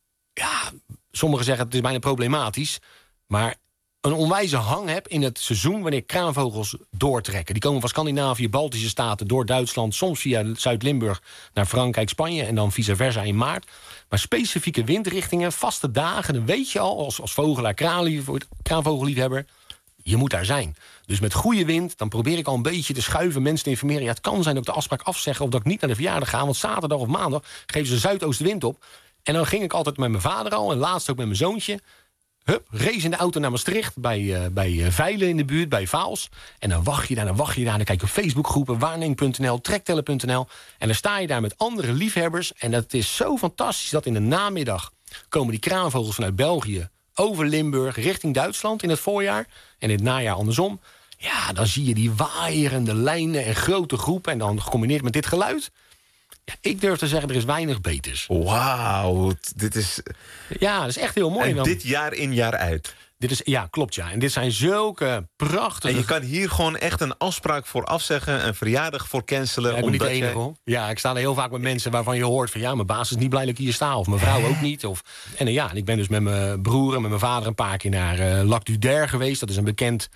ja, sommigen zeggen het is bijna problematisch... maar een onwijze hang heb in het seizoen wanneer kraanvogels doortrekken. Die komen van Scandinavië, Baltische Staten, door Duitsland... soms via Zuid-Limburg naar Frankrijk, Spanje... en dan vice versa in maart. Maar specifieke windrichtingen, vaste dagen... dan weet je al als vogelaar, kraanvogelliefhebber... je moet daar zijn. Dus met goede wind, dan probeer ik al een beetje te schuiven... mensen te informeren. Ja, het kan zijn dat ik de afspraak afzeggen... of dat ik niet naar de verjaardag ga. Want zaterdag of maandag geven ze zuidoostenwind op. En dan ging ik altijd met mijn vader al... en laatst ook met mijn zoontje. Hup, race in de auto naar Maastricht... bij Veilen in de buurt, bij Vaals. En dan wacht je daar. Dan kijk je op Facebookgroepen... waarneming.nl, trektellen.nl. En dan sta je daar met andere liefhebbers. En dat is zo fantastisch dat in de namiddag... komen die kraanvogels vanuit België... over Limburg, richting Duitsland in het voorjaar... en in het najaar andersom. Ja, dan zie je die waaierende lijnen en grote groepen... en dan gecombineerd met dit geluid... ja, ik durf te zeggen, er is weinig beters. Wauw, dit is... Ja, dat is echt heel mooi. En dit jaar in, jaar uit? Dit is, ja, klopt, ja. En dit zijn zulke prachtige... En je kan hier gewoon echt een afspraak voor afzeggen... een verjaardag voor cancelen. Ja, ik ben niet de enige, hoor. Ja, ik sta er heel vaak met mensen waarvan je hoort... van ja, mijn baas is niet blij dat ik hier sta. Of mijn vrouw ook niet. En ik ben dus met mijn broer en met mijn vader... een paar keer naar Lac du Der geweest. Dat is een bekend...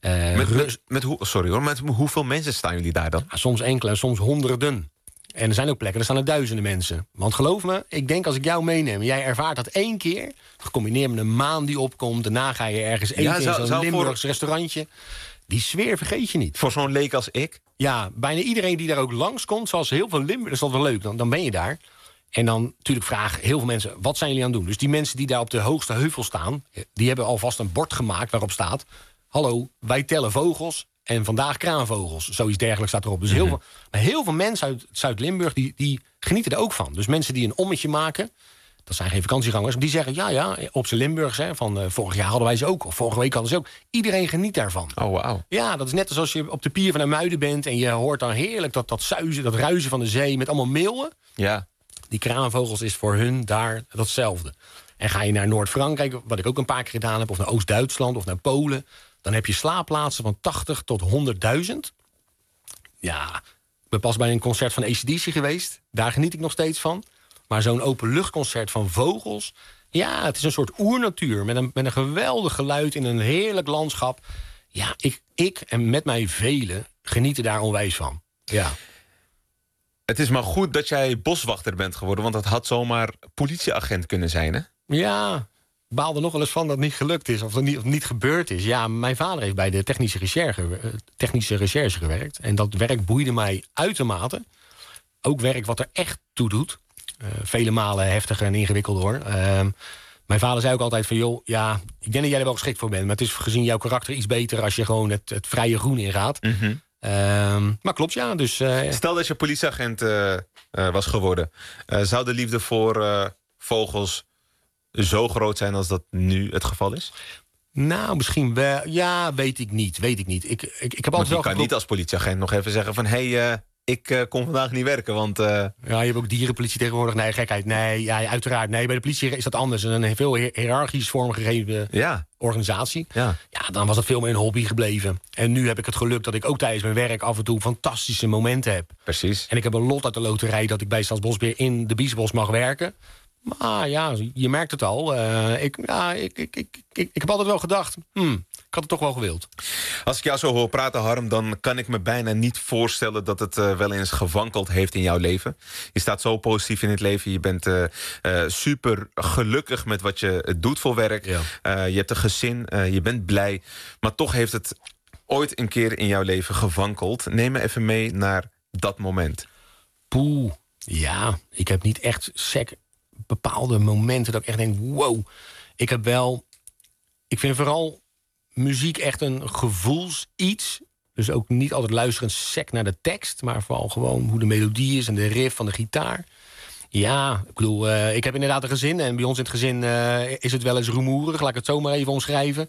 met hoeveel mensen staan jullie daar dan? Ja, soms enkele, soms honderden. En er zijn ook plekken, daar staan er duizenden mensen. Want geloof me, ik denk als ik jou meeneem... jij ervaart dat 1 keer, gecombineerd met een maan die opkomt... daarna ga je ergens eten in zo'n Limburgs restaurantje. Die sfeer vergeet je niet. Voor zo'n leek als ik? Ja, bijna iedereen die daar ook langskomt... zoals heel veel Limburgers, dat is wel leuk, dan ben je daar... En dan natuurlijk vragen heel veel mensen, wat zijn jullie aan het doen? Dus die mensen die daar op de hoogste heuvel staan... die hebben alvast een bord gemaakt waarop staat... hallo, wij tellen vogels en vandaag kraanvogels. Zoiets dergelijks staat erop. Dus heel veel mensen uit Zuid-Limburg die genieten er ook van. Dus mensen die een ommetje maken... dat zijn geen vakantiegangers, maar die zeggen... ja, op z'n Limburgs, hè, van vorig jaar hadden wij ze ook... of vorige week hadden ze ook. Iedereen geniet daarvan. Oh, wauw. Ja, dat is net als je op de pier van IJmuiden bent... en je hoort dan heerlijk dat zuizen, dat ruizen van de zee... met allemaal meeuwen. Ja. Die kraanvogels is voor hun daar datzelfde. En ga je naar Noord-Frankrijk, wat ik ook een paar keer gedaan heb... of naar Oost-Duitsland of naar Polen... dan heb je slaapplaatsen van 80 tot 100.000. Ja, ik ben pas bij een concert van AC/DC geweest. Daar geniet ik nog steeds van. Maar zo'n openluchtconcert van vogels... ja, het is een soort oernatuur met een geweldig geluid... in een heerlijk landschap. Ja, ik en met mij velen genieten daar onwijs van. Ja. Het is maar goed dat jij boswachter bent geworden... want dat had zomaar politieagent kunnen zijn, hè? Ja, ik baalde nog wel eens van dat het niet gelukt is... of het niet gebeurd is. Ja, mijn vader heeft bij de technische recherche gewerkt. En dat werk boeide mij uitermate. Ook werk wat er echt toe doet. Vele malen heftiger en ingewikkelder, hoor. Mijn vader zei ook altijd van... joh, ja, ik denk dat jij er wel geschikt voor bent... maar het is gezien jouw karakter iets beter... als je gewoon het vrije groen ingaat. Maar klopt, ja. Dus, Stel dat je politieagent was geworden. Zou de liefde voor vogels zo groot zijn als dat nu het geval is? Nou, misschien wel. Ja, weet ik niet. Ik heb altijd je kan niet als politieagent nog even zeggen van... ik kon vandaag niet werken, want... Ja, je hebt ook dierenpolitie tegenwoordig. Nee, gekheid. Nee, ja, uiteraard. Nee, bij de politie is dat anders. Een veel hiërarchisch vormgegeven organisatie. Ja, dan was het veel meer een hobby gebleven. En nu heb ik het geluk dat ik ook tijdens mijn werk af en toe fantastische momenten heb. Precies. En ik heb een lot uit de loterij dat ik bij Staatsbosbeheer in de Biesbos mag werken. Maar ja, je merkt het al. Ik heb altijd wel gedacht... Ik had het toch wel gewild. Als ik jou zo hoor praten, Harm, dan kan ik me bijna niet voorstellen... dat het wel eens gewankeld heeft in jouw leven. Je staat zo positief in het leven. Je bent super gelukkig met wat je doet voor werk. Ja. Je hebt een gezin, je bent blij. Maar toch heeft het ooit een keer in jouw leven gewankeld. Neem me even mee naar dat moment. Poeh, ja. Ik heb niet echt bepaalde momenten dat ik echt denk... wow, ik vind vooral... muziek echt een gevoelsiets. Dus ook niet altijd luisteren naar de tekst... maar vooral gewoon hoe de melodie is en de riff van de gitaar. Ja, ik bedoel, ik heb inderdaad een gezin... en bij ons in het gezin is het wel eens rumoerig. Laat ik het zo maar even omschrijven.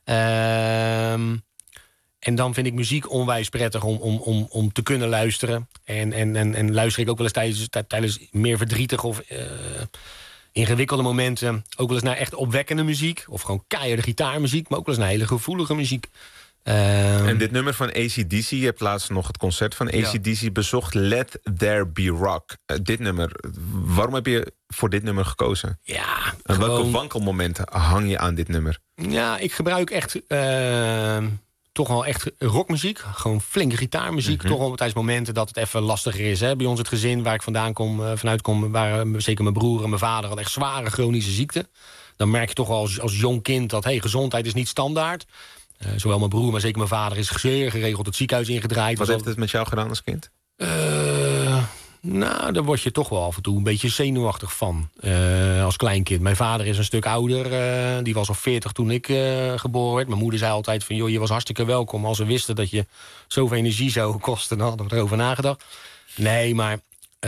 En dan vind ik muziek onwijs prettig om te kunnen luisteren. En luister ik ook wel eens tijdens meer verdrietig of... ingewikkelde momenten ook wel eens naar echt opwekkende muziek... of gewoon keiharde gitaarmuziek... maar ook wel eens naar hele gevoelige muziek. En dit nummer van AC/DC... je hebt laatst nog het concert van AC/DC bezocht... Let There Be Rock. Dit nummer, waarom heb je voor dit nummer gekozen? Ja, en welke wankelmomenten hang je aan dit nummer? Ja, ik gebruik echt... toch wel echt rockmuziek. Gewoon flinke gitaarmuziek. Toch wel tijdens momenten dat het even lastiger is. Hè. Bij ons het gezin waar ik vanuit kom... waren zeker mijn broer en mijn vader... hadden echt zware chronische ziekten. Dan merk je toch wel als jong kind dat... gezondheid is niet standaard. Zowel mijn broer, maar zeker mijn vader... is zeer geregeld het ziekenhuis ingedraaid. Wat heeft het met jou gedaan als kind? Nou, daar word je toch wel af en toe een beetje zenuwachtig van. Als kleinkind. Mijn vader is een stuk ouder. Die was al 40 toen ik geboren werd. Mijn moeder zei altijd van... joh, je was hartstikke welkom. Als we wisten dat je zoveel energie zou kosten... dan hadden we erover nagedacht. Nee, maar...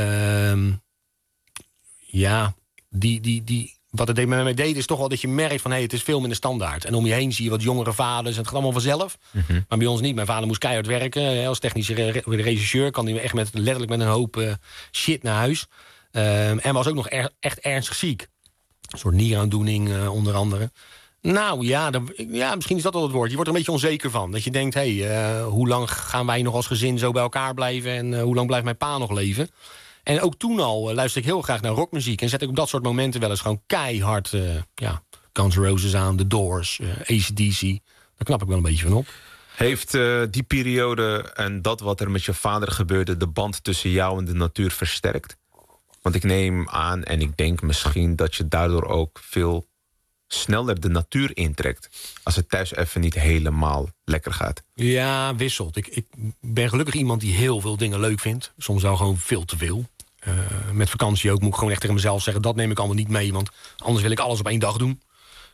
ja, wat het met mij deed is toch wel dat je merkt van... het is veel minder standaard. En om je heen zie je wat jongere vaders. En het gaat allemaal vanzelf. Maar bij ons niet. Mijn vader moest keihard werken. Als technische regisseur kan hij echt letterlijk met een hoop shit naar huis. En was ook nog echt ernstig ziek. Een soort nieraandoening onder andere. Nou ja, misschien is dat wel het woord. Je wordt er een beetje onzeker van. Dat je denkt, hoe lang gaan wij nog als gezin zo bij elkaar blijven... en hoe lang blijft mijn pa nog leven... En ook toen al luister ik heel graag naar rockmuziek... en zet ik op dat soort momenten wel eens gewoon keihard... Guns N' Roses aan, The Doors, AC/DC. Daar knap ik wel een beetje van op. Heeft die periode en dat wat er met je vader gebeurde... de band tussen jou en de natuur versterkt? Want ik neem aan en ik denk misschien... dat je daardoor ook veel sneller de natuur intrekt... als het thuis even niet helemaal lekker gaat. Ja, wisselt. Ik ben gelukkig iemand die heel veel dingen leuk vindt. Soms wel gewoon veel te veel. Met vakantie ook moet ik gewoon echt tegen mezelf zeggen... dat neem ik allemaal niet mee, want anders wil ik alles op één dag doen.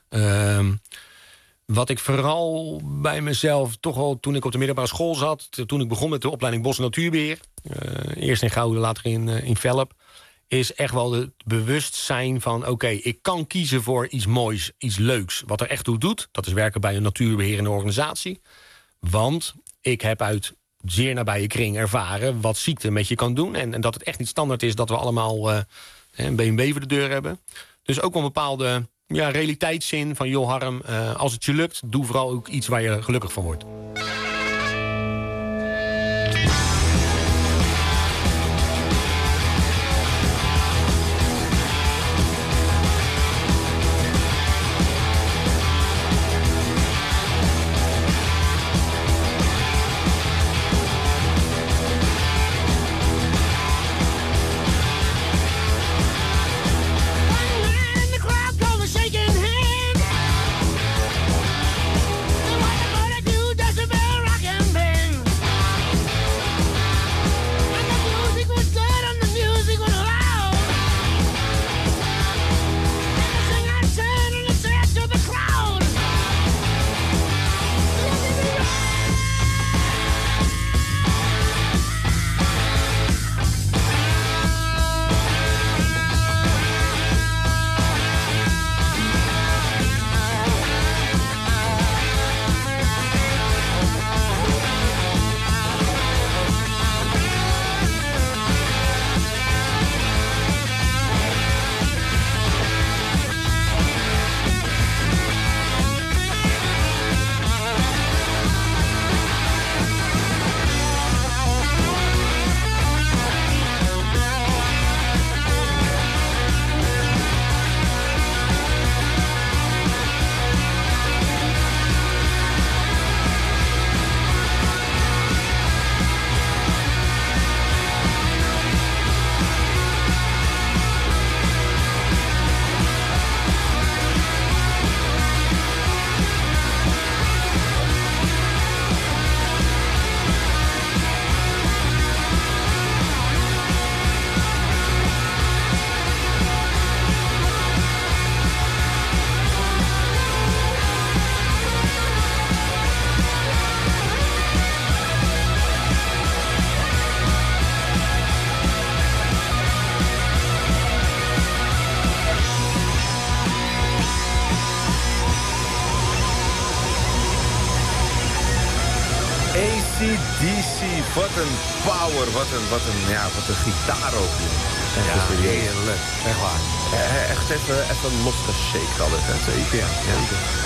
Wat ik vooral bij mezelf toch al toen ik op de middelbare school zat... toen ik begon met de opleiding Bos- en Natuurbeheer... eerst in Gouda, later in Velp... is echt wel het bewustzijn van... oké, ik kan kiezen voor iets moois, iets leuks. Wat er echt toe doet, dat is werken bij een natuurbeherende organisatie. Want ik heb uit zeer nabije kring ervaren... wat ziekte met je kan doen. En dat het echt niet standaard is dat we allemaal een BMW voor de deur hebben. Dus ook wel een bepaalde realiteitszin van... joh Harm, als het je lukt, doe vooral ook iets waar je gelukkig van wordt. Doesn't Wat een power, wat een gitaar ook. Ja, heerlijk. Echt waar. Echt even losgeshaked alles, hè? Zeker. Ja.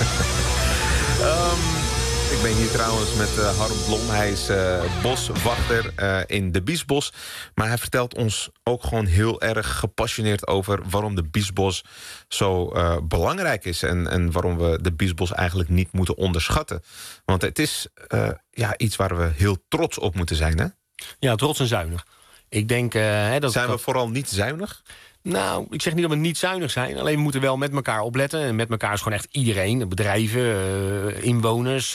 Ik ben hier trouwens met Harm Blom. Hij is boswachter in de Biesbos. Maar hij vertelt ons ook gewoon heel erg gepassioneerd over waarom de Biesbos zo belangrijk is. En waarom we de Biesbos eigenlijk niet moeten onderschatten. Want het is iets waar we heel trots op moeten zijn, hè? Ja, trots en zuinig. Ik denk... Zijn we vooral niet zuinig? Nou, ik zeg niet dat we niet zuinig zijn. Alleen we moeten wel met elkaar opletten. En met elkaar is gewoon echt iedereen. Bedrijven, inwoners,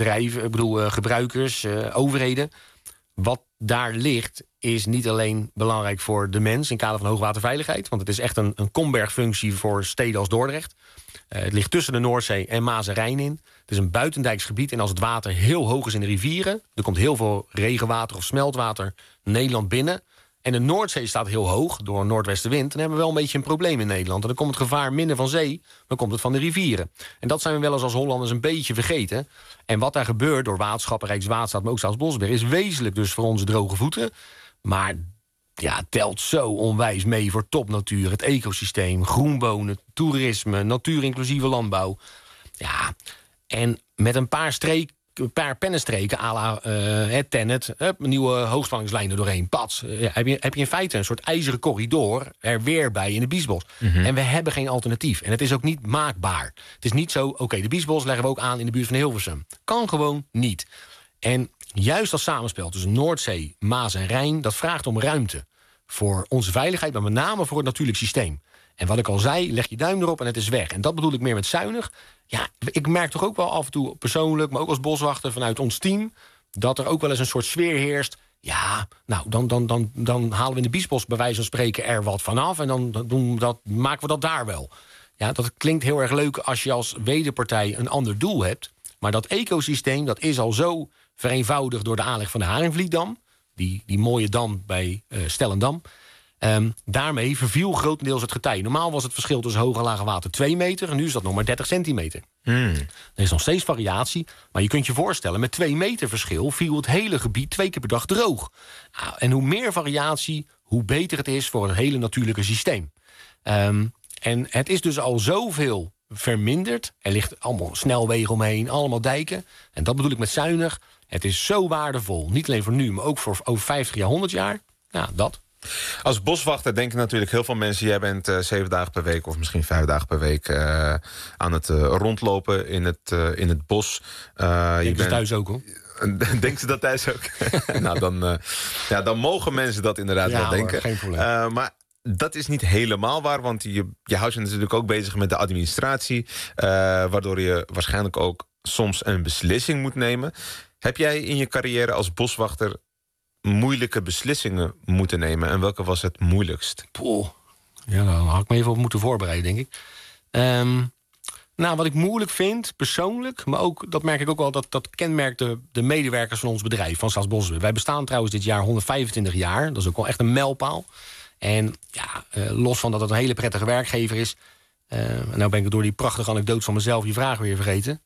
gebruikers, overheden. Wat daar ligt is niet alleen belangrijk voor de mens in het kader van hoogwaterveiligheid. Want het is echt een kombergfunctie voor steden als Dordrecht. Het ligt tussen de Noordzee en Maas en Rijn in. Het is een buitendijks gebied. En als het water heel hoog is in de rivieren, er komt heel veel regenwater of smeltwater Nederland binnen. En de Noordzee staat heel hoog door een noordwestenwind. Dan hebben we wel een beetje een probleem in Nederland. En dan komt het gevaar minder van zee, dan komt het van de rivieren. En dat zijn we wel eens als Hollanders een beetje vergeten. En wat daar gebeurt door waterschappen, Rijkswaterstaat, maar ook Staatsbosbeheer, is wezenlijk dus voor onze droge voeten. Maar ja, het telt zo onwijs mee voor topnatuur, het ecosysteem, groenwonen, toerisme, natuurinclusieve landbouw. Ja, en met een paar pennenstreken à la Tennet, nieuwe hoogspanningslijnen doorheen, pats. Heb je in feite een soort ijzeren corridor er weer bij in de Biesbos. En we hebben geen alternatief. En het is ook niet maakbaar. Het is niet zo, oké, de Biesbos leggen we ook aan in de buurt van Hilversum. Kan gewoon niet. En juist dat samenspel tussen Noordzee, Maas en Rijn, dat vraagt om ruimte. Voor onze veiligheid, maar met name voor het natuurlijk systeem. En wat ik al zei, leg je duim erop en het is weg. En dat bedoel ik meer met zuinig. Ja, ik merk toch ook wel af en toe persoonlijk, maar ook als boswachter vanuit ons team, dat er ook wel eens een soort sfeer heerst. Ja, nou, dan halen we in de Biesbos bij wijze van spreken er wat vanaf en dan maken we dat daar wel. Ja, dat klinkt heel erg leuk als je als wederpartij een ander doel hebt. Maar dat ecosysteem, dat is al zo vereenvoudigd door de aanleg van de Haringvlietdam. Die mooie dam bij Stellendam. Daarmee verviel grotendeels het getij. Normaal was het verschil tussen hoog en lage water 2 meter... en nu is dat nog maar 30 centimeter. Er is nog steeds variatie, maar je kunt je voorstellen, met 2 meter verschil viel het hele gebied 2 keer per dag droog. En hoe meer variatie, hoe beter het is voor het hele natuurlijke systeem. En het is dus al zoveel verminderd. Er ligt allemaal snelwegen omheen, allemaal dijken. En dat bedoel ik met zuinig. Het is zo waardevol, niet alleen voor nu, maar ook voor over 50 jaar, 100 jaar. Ja, dat. Als boswachter denken natuurlijk heel veel mensen, jij bent 7 dagen per week of misschien 5 dagen per week aan het rondlopen in het bos. Denken ze thuis ook, hoor. Denken ze dat thuis ook? Nou, dan mogen mensen dat inderdaad wel denken. Hoor, geen probleem. Maar dat is niet helemaal waar, want je houdt je natuurlijk ook bezig met de administratie, waardoor je waarschijnlijk ook soms een beslissing moet nemen. Heb jij in je carrière als boswachter moeilijke beslissingen moeten nemen? En welke was het moeilijkst? Poh. Ja, daar had ik me even op moeten voorbereiden, denk ik. Nou, wat ik moeilijk vind, persoonlijk, maar ook, dat merk ik ook wel, dat kenmerkt de medewerkers van ons bedrijf, van Staatsbosbeheer. Wij bestaan trouwens dit jaar 125 jaar. Dat is ook wel echt een mijlpaal. En ja, los van dat het een hele prettige werkgever is. Nou ben ik door die prachtige anekdote van mezelf je vraag weer vergeten.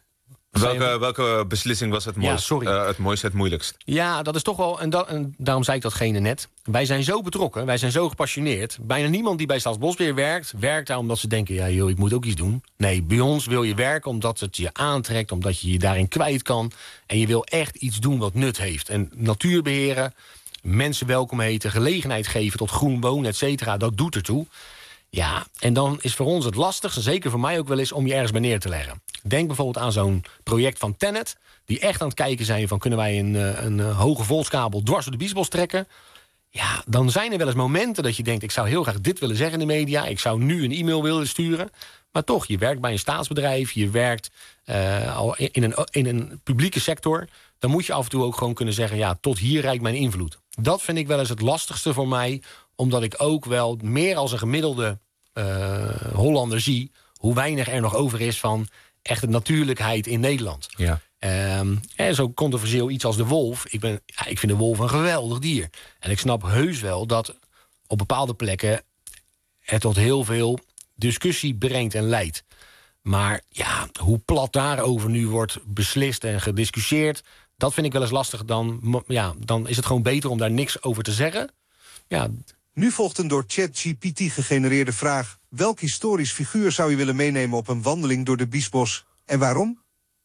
Welke beslissing was het mooist? Ja, sorry. Het mooiste, het moeilijkst? Ja, dat is toch wel, en daarom zei ik datgene net. Wij zijn zo betrokken, wij zijn zo gepassioneerd. Bijna niemand die bij Staatsbosbeheer werkt daar omdat ze denken, ja joh, ik moet ook iets doen. Nee, bij ons wil je werken omdat het je aantrekt, omdat je je daarin kwijt kan. En je wil echt iets doen wat nut heeft. En natuur beheren, mensen welkom heten, gelegenheid geven tot groen wonen, et cetera, dat doet ertoe. Ja, en dan is voor ons het lastigste, zeker voor mij ook wel eens, om je ergens bij neer te leggen. Denk bijvoorbeeld aan zo'n project van Tennet, die echt aan het kijken zijn van, kunnen wij een hoge voltskabel dwars door de Biesbos trekken? Ja, dan zijn er wel eens momenten dat je denkt, ik zou heel graag dit willen zeggen in de media, ik zou nu een e-mail willen sturen. Maar toch, je werkt bij een staatsbedrijf, je werkt al in een publieke sector. Dan moet je af en toe ook gewoon kunnen zeggen, ja, tot hier reikt mijn invloed. Dat vind ik wel eens het lastigste voor mij, omdat ik ook wel meer als een gemiddelde Hollander zie hoe weinig er nog over is van echte natuurlijkheid in Nederland. Ja. En zo controversieel iets als de wolf. Ik vind de wolf een geweldig dier. En ik snap heus wel dat op bepaalde plekken het tot heel veel discussie brengt en leidt. Maar ja, hoe plat daarover nu wordt beslist en gediscussieerd, Dat vind ik wel eens lastig. Dan is het gewoon beter om daar niks over te zeggen. Ja. Nu volgt een door ChatGPT gegenereerde vraag. Welk historisch figuur zou je willen meenemen op een wandeling door de Biesbos? En waarom?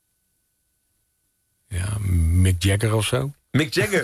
Ja, Mick Jagger of zo. Mick Jagger.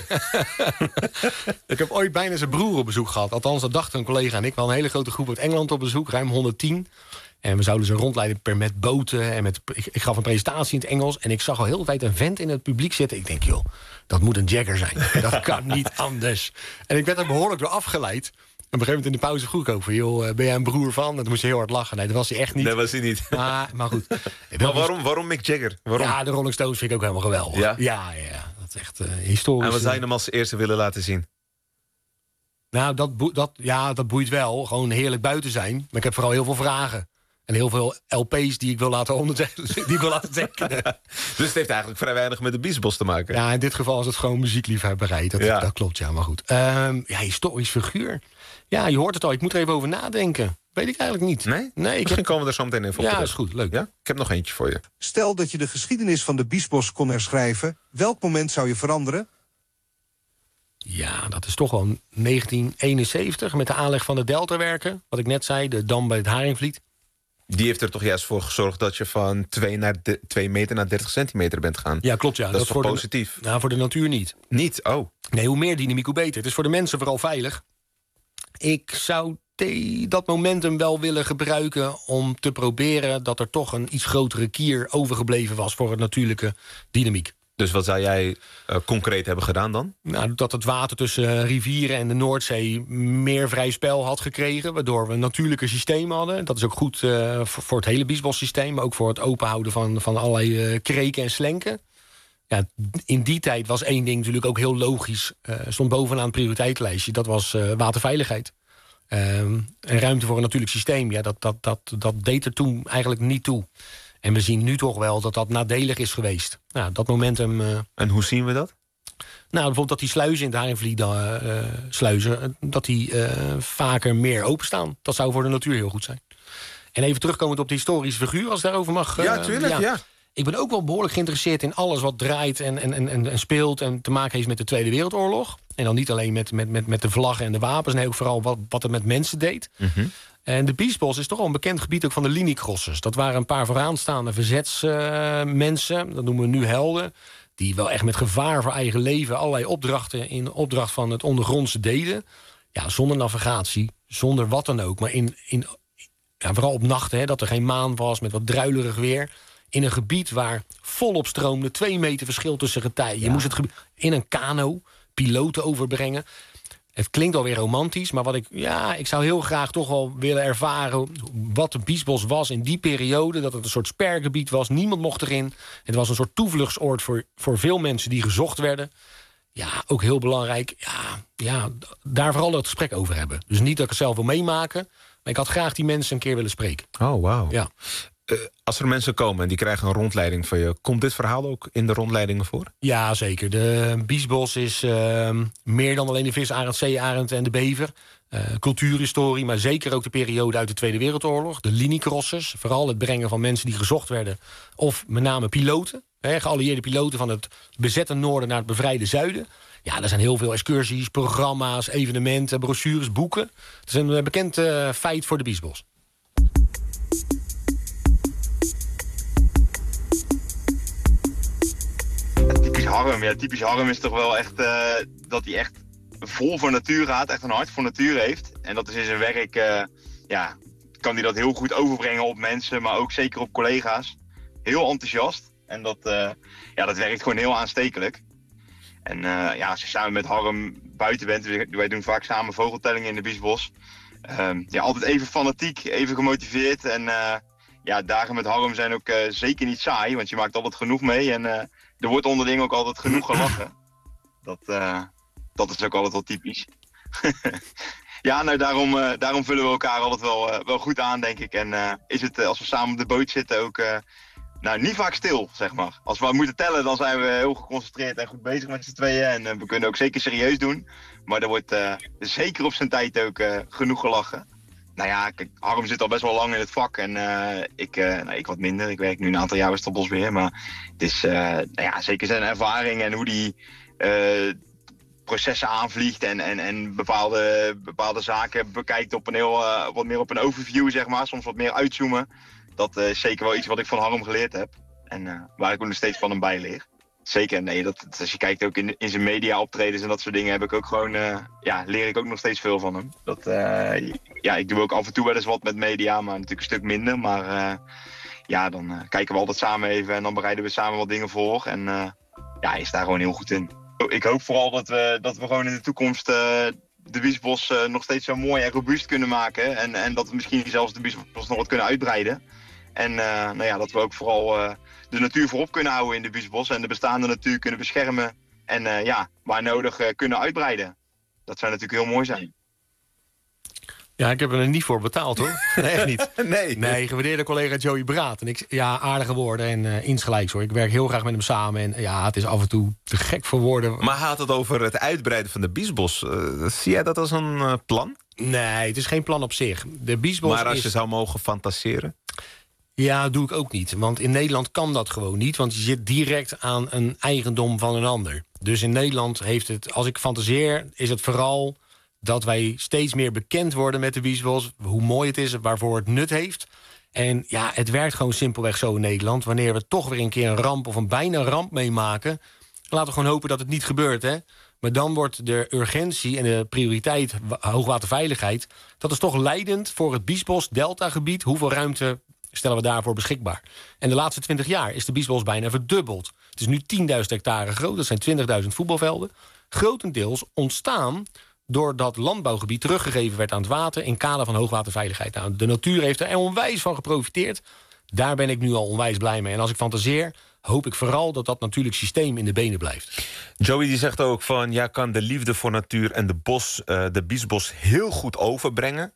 Ik heb ooit bijna zijn broer op bezoek gehad. Althans, dat dachten een collega en ik. Wel een hele grote groep uit Engeland op bezoek, ruim 110. En we zouden ze rondleiden met boten. En ik gaf een presentatie in het Engels. En ik zag al heel de tijd een vent in het publiek zitten. Ik denk, joh, dat moet een Jagger zijn. Dat kan niet anders. En ik werd er behoorlijk door afgeleid. Op een gegeven moment in de pauze vroeg ik ook van, joh, ben jij een broer van? En toen moest hij heel hard lachen. Nee, dat was hij echt niet. Dat was hij niet. Maar goed. Maar waarom Mick Jagger? Waarom? Ja, de Rolling Stones vind ik ook helemaal geweldig. Ja? Ja. Dat is echt historisch. En wat zou je hem als eerste willen laten zien? Nou, dat boeit wel. Gewoon heerlijk buiten zijn. Maar ik heb vooral heel veel vragen. En heel veel LP's die ik wil laten tekenen. Dus het heeft eigenlijk vrij weinig met de Biesbos te maken. Ja, in dit geval is het gewoon muziekliefhebberij. Dat klopt, ja, maar goed. Historisch figuur. Ja, je hoort het al. Ik moet er even over nadenken. Weet ik eigenlijk niet. Nee? Misschien komen we er zo meteen even op terug. Ja, is goed. Leuk. Ja? Ik heb nog eentje voor je. Stel dat je de geschiedenis van de Biesbos kon herschrijven. Welk moment zou je veranderen? Ja, dat is toch wel 1971 met de aanleg van de Deltawerken. Wat ik net zei, de dam bij het Haringvliet. Die heeft er toch juist voor gezorgd dat je van 2 meter naar 30 centimeter bent gegaan. Ja, klopt. Ja. Dat is toch positief? Voor de natuur niet. Niet? Oh. Nee, hoe meer dynamiek, hoe beter. Het is voor de mensen vooral veilig. Ik zou dat momentum wel willen gebruiken om te proberen dat er toch een iets grotere kier overgebleven was voor het natuurlijke dynamiek. Dus wat zou jij concreet hebben gedaan dan? Nou, dat het water tussen rivieren en de Noordzee meer vrij spel had gekregen, waardoor we natuurlijke systemen hadden. Dat is ook goed voor het hele Biesbossysteem, maar ook voor het openhouden van allerlei kreken en slenken. Ja, in die tijd was één ding natuurlijk ook heel logisch. Stond bovenaan het prioriteitenlijstje. Dat was waterveiligheid. En ruimte voor een natuurlijk systeem. Ja, dat deed er toen eigenlijk niet toe. En we zien nu toch wel dat dat nadelig is geweest. Nou, dat momentum. En hoe zien we dat? Nou, bijvoorbeeld dat die sluizen in de Haringvliet sluizen, dat die vaker meer openstaan. Dat zou voor de natuur heel goed zijn. En even terugkomend op de historische figuur, als ik daarover mag. Ja, tuurlijk, ja. Ik ben ook wel behoorlijk geïnteresseerd in alles wat draait en speelt en te maken heeft met de Tweede Wereldoorlog. En dan niet alleen met de vlaggen en de wapens, nee, ook vooral wat het met mensen deed. Mm-hmm. En de Biesbos is toch al een bekend gebied ook van de liniecrossers. Dat waren een paar vooraanstaande verzetsmensen, dat noemen we nu helden, die wel echt met gevaar voor eigen leven allerlei opdrachten in opdracht van het ondergrondse deden. Ja, zonder navigatie, zonder wat dan ook. Maar vooral op nachten, dat er geen maan was, met wat druilerig weer. In een gebied waar volop stroomde, 2 meter verschil tussen getijden. Je moest het in een kano piloten overbrengen. Het klinkt alweer romantisch, maar ik zou heel graag toch wel willen ervaren wat de Biesbos was in die periode. Dat het een soort spergebied was, niemand mocht erin. Het was een soort toevluchtsoord voor veel mensen die gezocht werden. Ja, ook heel belangrijk. Ja, daar vooral het gesprek over hebben. Dus niet dat ik het zelf wil meemaken, maar ik had graag die mensen een keer willen spreken. Oh, wauw. Ja. Als er mensen komen en die krijgen een rondleiding van je, komt dit verhaal ook in de rondleidingen voor? Ja, zeker. De Biesbos is meer dan alleen de visarend, zeearend en de bever. Cultuurhistorie, maar zeker ook de periode uit de Tweede Wereldoorlog. De liniecrossers, vooral het brengen van mensen die gezocht werden. Of met name piloten, geallieerde piloten van het bezette noorden naar het bevrijde zuiden. Ja, er zijn heel veel excursies, programma's, evenementen, brochures, boeken. Het is een bekend feit voor de Biesbos. Typisch Harm is toch wel echt dat hij echt vol voor natuur gaat, echt een hart voor natuur heeft. En dat is in zijn werk, kan hij dat heel goed overbrengen op mensen, maar ook zeker op collega's. Heel enthousiast en dat werkt gewoon heel aanstekelijk. En als je samen met Harm buiten bent, wij doen vaak samen vogeltellingen in de Biesbos. Altijd even fanatiek, even gemotiveerd en dagen met Harm zijn ook zeker niet saai, want je maakt altijd genoeg mee en er wordt onderling ook altijd genoeg gelachen. Dat is ook altijd wel typisch. Daarom vullen we elkaar altijd wel goed aan, denk ik. En is het, als we samen op de boot zitten, ook niet vaak stil, zeg maar. Als we moeten tellen, dan zijn we heel geconcentreerd en goed bezig met z'n tweeën. En we kunnen ook zeker serieus doen. Maar er wordt zeker op zijn tijd ook genoeg gelachen. Nou ja, kijk, Harm zit al best wel lang in het vak en ik wat minder. Ik werk nu een aantal jaar bij Stadbosbeheer, maar het is zeker zijn ervaring en hoe die processen aanvliegt en bepaalde zaken bekijkt op een wat meer op een overview, zeg maar. Soms wat meer uitzoomen. Dat is zeker wel iets wat ik van Harm geleerd heb en waar ik ook nog steeds van hem bij leer. Zeker, nee, als je kijkt ook in zijn media optredens en dat soort dingen, heb ik ook gewoon, leer ik ook nog steeds veel van hem. Ik doe ook af en toe wel eens wat met media, maar natuurlijk een stuk minder. Maar dan kijken we altijd samen even en dan bereiden we samen wat dingen voor. En hij is daar gewoon heel goed in. Ik hoop vooral dat we gewoon in de toekomst de Biesbos nog steeds zo mooi en robuust kunnen maken. En dat we misschien zelfs de Biesbos nog wat kunnen uitbreiden. En dat we ook vooral de natuur voorop kunnen houden in de Biesbos en de bestaande natuur kunnen beschermen en waar nodig kunnen uitbreiden. Dat zou natuurlijk heel mooi zijn. Ja, ik heb er niet voor betaald, hoor. Nee, echt niet. Nee, gewaardeerde collega Joey Braat. En aardige woorden en insgelijks, hoor. Ik werk heel graag met hem samen. En het is af en toe te gek voor woorden. Maar gaat het over het uitbreiden van de Biesbos? Zie jij dat als een plan? Nee, het is geen plan op zich. De Biesbos maar als je zou mogen fantaseren? Ja, doe ik ook niet. Want in Nederland kan dat gewoon niet. Want je zit direct aan een eigendom van een ander. Dus in Nederland heeft het, als ik fantaseer, is het vooral dat wij steeds meer bekend worden met de Biesbos. Hoe mooi het is, waarvoor het nut heeft. En het werkt gewoon simpelweg zo in Nederland. Wanneer we toch weer een keer een ramp of een bijna ramp meemaken, laten we gewoon hopen dat het niet gebeurt, hè. Maar dan wordt de urgentie en de prioriteit hoogwaterveiligheid, dat is toch leidend voor het Biesbos-Delta-gebied. Hoeveel ruimte stellen we daarvoor beschikbaar? En de laatste 20 jaar is de Biesbos bijna verdubbeld. Het is nu 10.000 hectare groot, dat zijn 20.000 voetbalvelden. Grotendeels ontstaan doordat landbouwgebied teruggegeven werd aan het water in kader van hoogwaterveiligheid. Nou, de natuur heeft er onwijs van geprofiteerd. Daar ben ik nu al onwijs blij mee. En als ik fantaseer, hoop ik vooral dat dat natuurlijk systeem in de benen blijft. Joey die zegt ook van, kan de liefde voor natuur en de Biesbos heel goed overbrengen.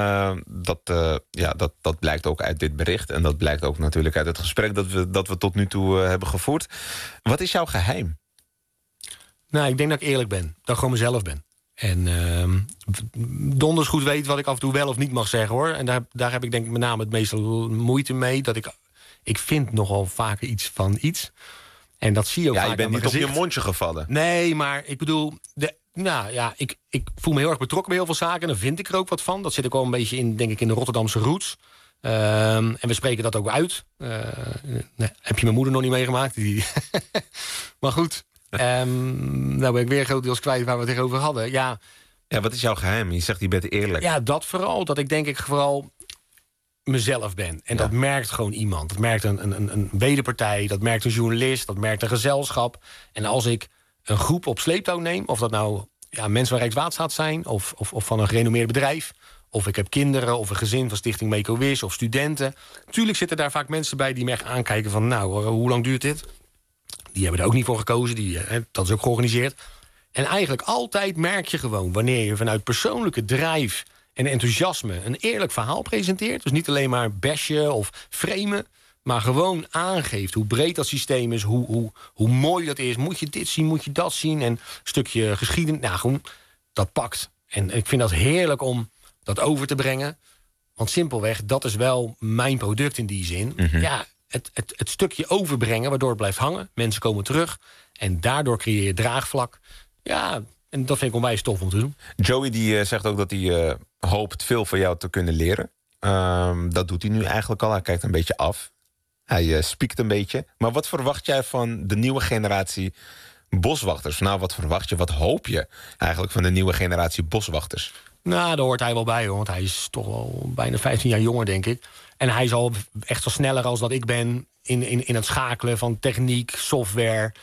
Dat blijkt ook uit dit bericht. En dat blijkt ook natuurlijk uit het gesprek dat we tot nu toe hebben gevoerd. Wat is jouw geheim? Nou, ik denk dat ik eerlijk ben. Dat ik gewoon mezelf ben. En donders goed weet wat ik af en toe wel of niet mag zeggen, hoor. En daar heb ik denk ik met name het meeste moeite mee. Dat ik vind nogal vaker iets van iets. En dat zie je ook vaak. Je bent niet op je mondje gevallen. Nee, maar ik bedoel, ik voel me heel erg betrokken bij heel veel zaken. En daar vind ik er ook wat van. Dat zit ook wel een beetje in, denk ik, in de Rotterdamse roots. En we spreken dat ook uit. Heb je mijn moeder nog niet meegemaakt? Maar goed. Nou ben ik weer grotendeels kwijt waar we het over hadden. Ja, wat is jouw geheim? Je zegt, je bent eerlijk. Ja, dat vooral. Dat ik denk ik vooral mezelf ben. En dat merkt gewoon iemand. Dat merkt een wederpartij. Dat merkt een journalist. Dat merkt een gezelschap. En als ik een groep op sleeptouw neem, of dat nou mensen van Rijkswaterstaat zijn, of van een gerenommeerd bedrijf, of ik heb kinderen, of een gezin van Stichting Make-A-Wish, of studenten. Tuurlijk zitten daar vaak mensen bij die me echt aankijken van, hoe lang duurt dit? Die hebben er ook niet voor gekozen. Dat is ook georganiseerd. En eigenlijk altijd merk je gewoon, wanneer je vanuit persoonlijke drijf en enthousiasme een eerlijk verhaal presenteert. Dus niet alleen maar bashen of framen, maar gewoon aangeeft hoe breed dat systeem is, hoe mooi dat is. Moet je dit zien, moet je dat zien? En een stukje geschiedenis, gewoon, dat pakt. En ik vind dat heerlijk om dat over te brengen. Want simpelweg, dat is wel mijn product in die zin. Mm-hmm. Het stukje overbrengen, waardoor het blijft hangen. Mensen komen terug. En daardoor creëer je draagvlak. Ja, en dat vind ik onwijs tof om te doen. Joey die zegt ook dat hij hoopt veel van jou te kunnen leren. Dat doet hij nu eigenlijk al. Hij kijkt een beetje af. Hij spiekt een beetje. Maar wat verwacht jij van de nieuwe generatie boswachters? Nou, wat verwacht je? Wat hoop je eigenlijk van de nieuwe generatie boswachters? Nou, daar hoort hij wel bij, hoor. Want hij is toch wel bijna 15 jaar jonger, denk ik. En hij is al echt wel sneller als dat ik ben in het schakelen van techniek, software,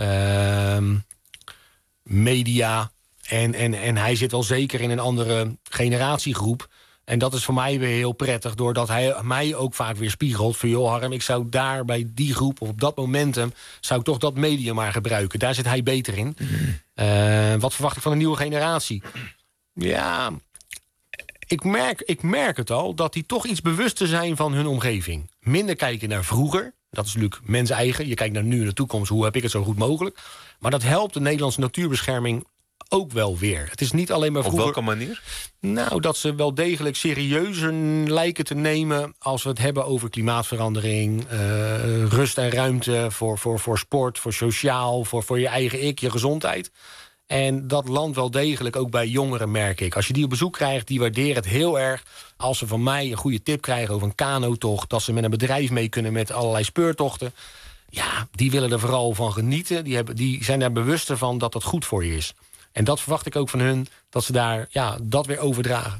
media. En hij zit wel zeker in een andere generatiegroep. En dat is voor mij weer heel prettig, doordat hij mij ook vaak weer spiegelt van, joh Harm, ik zou daar bij die groep of op dat momentum zou ik toch dat medium maar gebruiken. Daar zit hij beter in. Wat verwacht ik van een nieuwe generatie? Ja, ik merk het al, dat die toch iets bewuster zijn van hun omgeving. Minder kijken naar vroeger. Dat is natuurlijk mens eigen. Je kijkt naar nu en de toekomst. Hoe heb ik het zo goed mogelijk? Maar dat helpt de Nederlandse natuurbescherming ook wel weer. Het is niet alleen maar vroeger... Op welke manier? Nou, dat ze wel degelijk serieuzer lijken te nemen als we het hebben over klimaatverandering, rust en ruimte voor sport, voor sociaal, voor je eigen ik, je gezondheid. En dat landt wel degelijk ook bij jongeren, merk ik. Als je die op bezoek krijgt, die waarderen het heel erg als ze van mij een goede tip krijgen over een kanotocht, dat ze met een bedrijf mee kunnen met allerlei speurtochten. Ja, die willen er vooral van genieten. Die zijn daar bewuster van dat dat goed voor je is. En dat verwacht ik ook van hun, dat ze daar dat weer overdragen.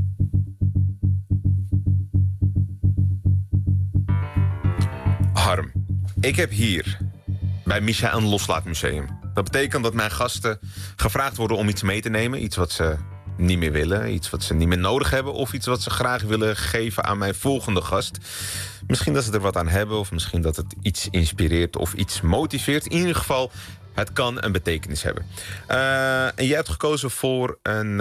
Harm, ik heb hier bij Misha een loslaatmuseum. Dat betekent dat mijn gasten gevraagd worden om iets mee te nemen. Iets wat ze niet meer willen, iets wat ze niet meer nodig hebben, of iets wat ze graag willen geven aan mijn volgende gast. Misschien dat ze er wat aan hebben, of misschien dat het iets inspireert of iets motiveert. In ieder geval, het kan een betekenis hebben. En jij hebt gekozen voor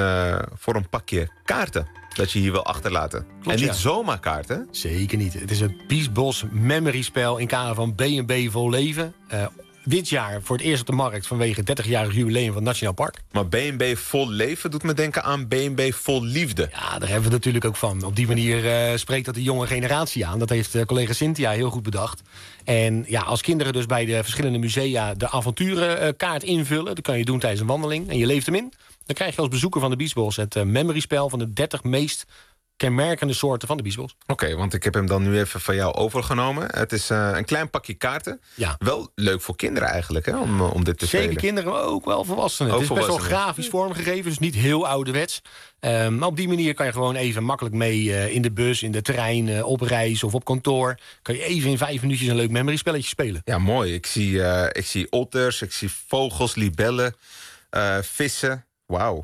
een pakje kaarten dat je hier wil achterlaten. Klopt, en niet zomaar kaarten. Zeker niet. Het is het Biesbos Memory Spel in kader van B&B Vol Leven. Dit jaar voor het eerst op de markt vanwege het 30-jarig jubileum van het Nationaal Park. Maar B&B Vol Leven doet me denken aan B&B Vol Liefde. Ja, daar hebben we het natuurlijk ook van. Op die manier spreekt dat de jonge generatie aan. Dat heeft collega Cynthia heel goed bedacht. En ja, als kinderen dus bij de verschillende musea de avonturenkaart invullen, dat kan je doen tijdens een wandeling en je leeft hem in, dan krijg je als bezoeker van de Biesbos het memory spel van de 30 meest kenmerkende soorten van de Biesbos. Oké, want ik heb hem dan nu even van jou overgenomen. Het is een klein pakje kaarten. Ja. Wel leuk voor kinderen eigenlijk, hè, om dit te spelen. Zeker kinderen, maar ook wel volwassenen. Ook Het is best wel volwassenen. grafisch vormgegeven, dus niet heel ouderwets. Maar op die manier kan je gewoon even makkelijk mee in de bus, in de trein, op reis of op kantoor. Kan je even in 5 minuutjes een leuk memory spelletje spelen. Ja, mooi. Ik zie otters, ik zie vogels, libellen, vissen. Wauw.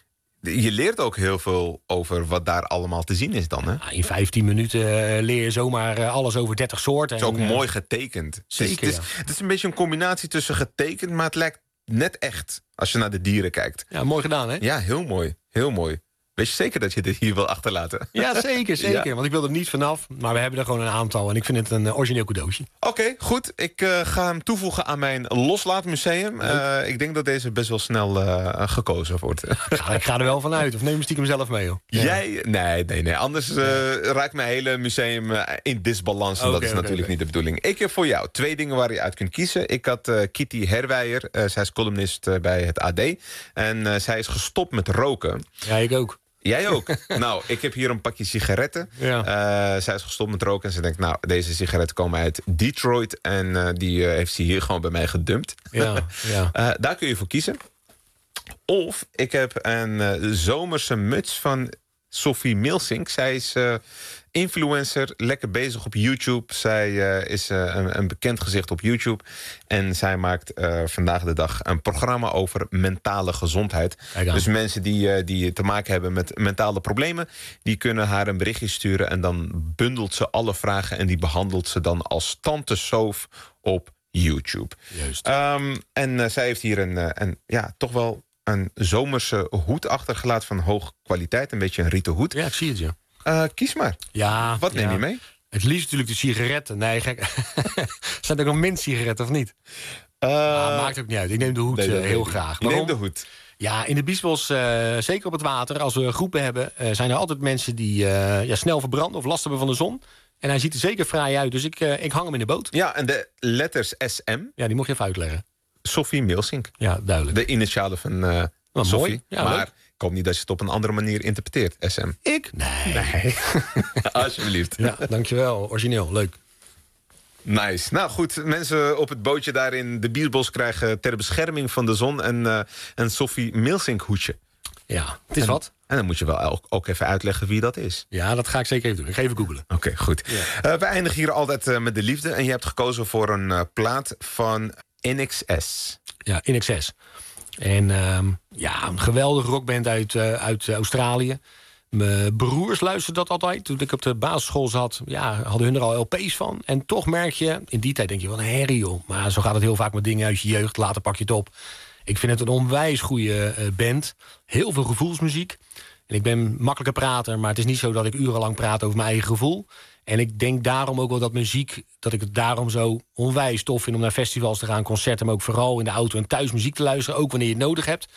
Je leert ook heel veel over wat daar allemaal te zien is dan, hè? In 15 minuten leer je zomaar alles over 30 soorten. Het is ook mooi getekend. Zeker, het is een beetje een combinatie tussen getekend, maar het lijkt net echt als je naar de dieren kijkt. Ja, mooi gedaan, hè? Ja, heel mooi. Heel mooi. Weet je zeker dat je dit hier wil achterlaten? Ja, zeker. Ja. Want ik wil er niet vanaf. Maar we hebben er gewoon een aantal. En ik vind het een origineel cadeautje. Oké, goed. Ik ga hem toevoegen aan mijn loslaatmuseum. Ik denk dat deze best wel snel gekozen wordt. Ik ga er wel van uit. Of neem hem stiekem zelf mee, joh. Ja. Jij? Nee. Anders raakt mijn hele museum in disbalans. En dat is natuurlijk niet de bedoeling. Ik heb voor jou 2 dingen waar je uit kunt kiezen. Ik had Kitty Herwijer. Zij is columnist bij het AD. En zij is gestopt met roken. Ja, ik ook. Jij ook? Nou, ik heb hier een pakje sigaretten. Ja. Zij is gestopt met roken en ze denkt, nou, deze sigaretten komen uit Detroit. En die heeft ze hier gewoon bij mij gedumpt. Ja. Daar kun je voor kiezen. Of ik heb een zomerse muts van Sophie Milsink. Zij is influencer, lekker bezig op YouTube. Zij is een bekend gezicht op YouTube. En zij maakt vandaag de dag een programma over mentale gezondheid. Dus mensen die te maken hebben met mentale problemen, die kunnen haar een berichtje sturen en dan bundelt ze alle vragen en die behandelt ze dan als Tante Sof op YouTube. Juist. En zij heeft hier een toch wel een zomerse hoed achtergelaten van hoge kwaliteit. Een beetje een rieten hoed. Ja, ik zie het, ja. Kies maar. Ja. Wat neem je mee? Het liefst natuurlijk de sigaretten. Nee, gek. Zijn er nog mintsigaretten of niet? Maakt ook niet uit. Ik neem de hoed heel graag. Je neemt de hoed. Ja, in de Biesbos, zeker op het water, als we groepen hebben, zijn er altijd mensen die snel verbranden of last hebben van de zon. En hij ziet er zeker fraai uit, dus ik hang hem in de boot. Ja, en de letters SM. Ja, die mocht je even uitleggen. Sophie Milsink. Ja, duidelijk. De initialen van Sophie. Mooi. Ja, maar leuk. ik hoop niet dat je het op een andere manier interpreteert, SM. Ik? Nee. Alsjeblieft. Ja, dankjewel. Origineel. Leuk. Nice. Nou goed, mensen op het bootje daar in de Biesbos krijgen ter bescherming van de zon een Sophie Milsink hoedje. Ja, het is wat. En dan moet je wel ook even uitleggen wie dat is. Ja, dat ga ik zeker even doen. Ik ga even googlen. Oké, goed. Ja. We eindigen hier altijd met de liefde. En je hebt gekozen voor een plaat van INXS. Ja, INXS. En een geweldige rockband uit Australië. Mijn broers luisterden dat altijd. Toen ik op de basisschool zat, hadden hun er al LP's van. En toch merk je, in die tijd denk je, wat een herrie, joh. Maar zo gaat het heel vaak met dingen uit je jeugd. Later pak je het op. Ik vind het een onwijs goede band. Heel veel gevoelsmuziek. En ik ben makkelijke prater, maar het is niet zo dat ik urenlang praat over mijn eigen gevoel. En ik denk daarom ook wel dat muziek, dat ik het daarom zo onwijs tof vind om naar festivals te gaan, concerten, maar ook vooral in de auto en thuis muziek te luisteren, ook wanneer je het nodig hebt.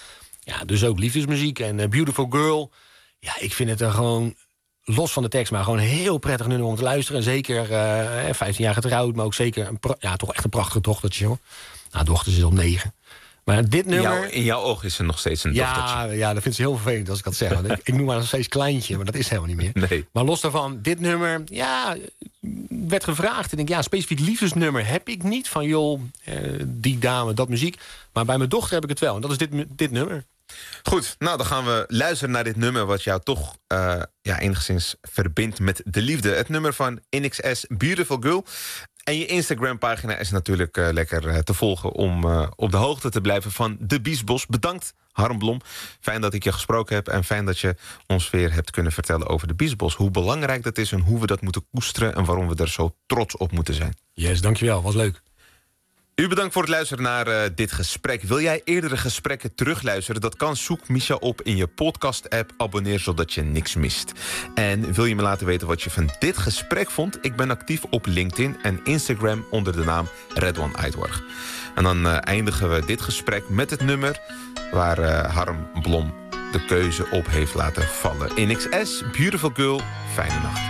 Ja, dus ook liefdesmuziek en Beautiful Girl. Ja, ik vind het er gewoon, los van de tekst, maar gewoon een heel prettig nummer om te luisteren. En zeker 15 jaar getrouwd, maar ook zeker toch echt een prachtige dochtertje, hoor. Nou, dochter is al 9. Maar dit nummer... In jouw oog is ze nog steeds een dochtertje. Ja, dat vindt ze heel vervelend als ik dat zeg. Ik noem haar nog steeds kleintje, maar dat is helemaal niet meer. Nee. Maar los daarvan, dit nummer, werd gevraagd. Ik denk, specifiek liefdesnummer heb ik niet van, joh, die dame, dat muziek. Maar bij mijn dochter heb ik het wel. En dat is dit nummer. Goed, nou dan gaan we luisteren naar dit nummer wat jou toch enigszins verbindt met de liefde. Het nummer van INXS, Beautiful Girl. En je Instagram-pagina is natuurlijk lekker te volgen om op de hoogte te blijven van de Biesbos. Bedankt, Harm Blom. Fijn dat ik je gesproken heb en fijn dat je ons weer hebt kunnen vertellen over de Biesbos. Hoe belangrijk dat is en hoe we dat moeten koesteren en waarom we er zo trots op moeten zijn. Yes, dankjewel. Was leuk. U bedankt voor het luisteren naar dit gesprek. Wil jij eerdere gesprekken terugluisteren? Dat kan. Zoek Misha op in je podcast-app. Abonneer zodat je niks mist. En wil je me laten weten wat je van dit gesprek vond? Ik ben actief op LinkedIn en Instagram onder de naam Redwan Aydwarg. En dan eindigen we dit gesprek met het nummer waar Harm Blom de keuze op heeft laten vallen. INXS, Beautiful Girl, fijne nacht.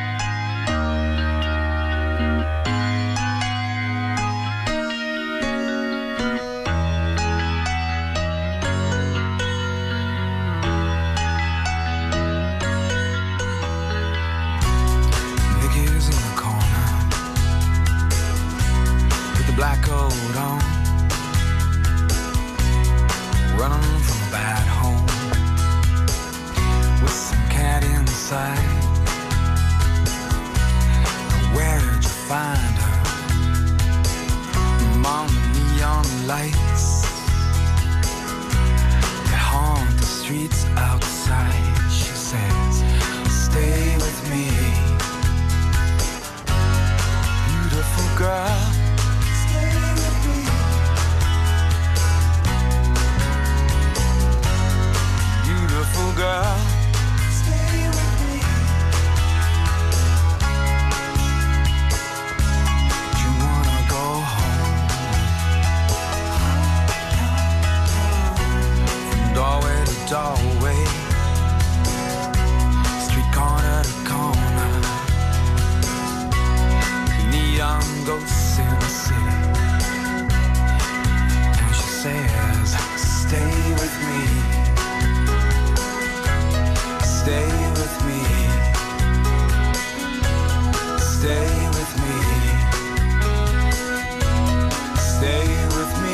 Black coat on, running from a bad home, with some cat inside. Where'd you find her? Among the neon lights that haunt the streets outside. She says, stay with me, beautiful girl. Girl, stay with me. You wanna go home, from doorway to doorway, street corner to corner, neon ghosts in the city. And she says, stay with me. Stay with me. Stay with me. Stay with me.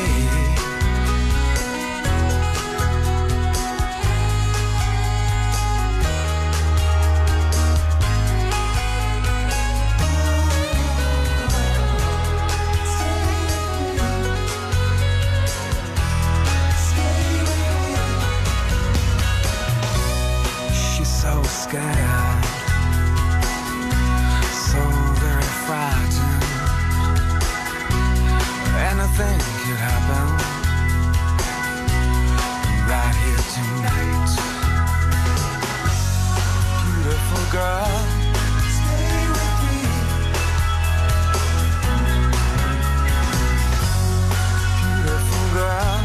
Scared, so very frightened. Anything could happen right here tonight. Beautiful girl, stay with me. Beautiful girl.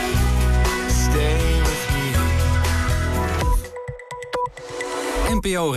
NPO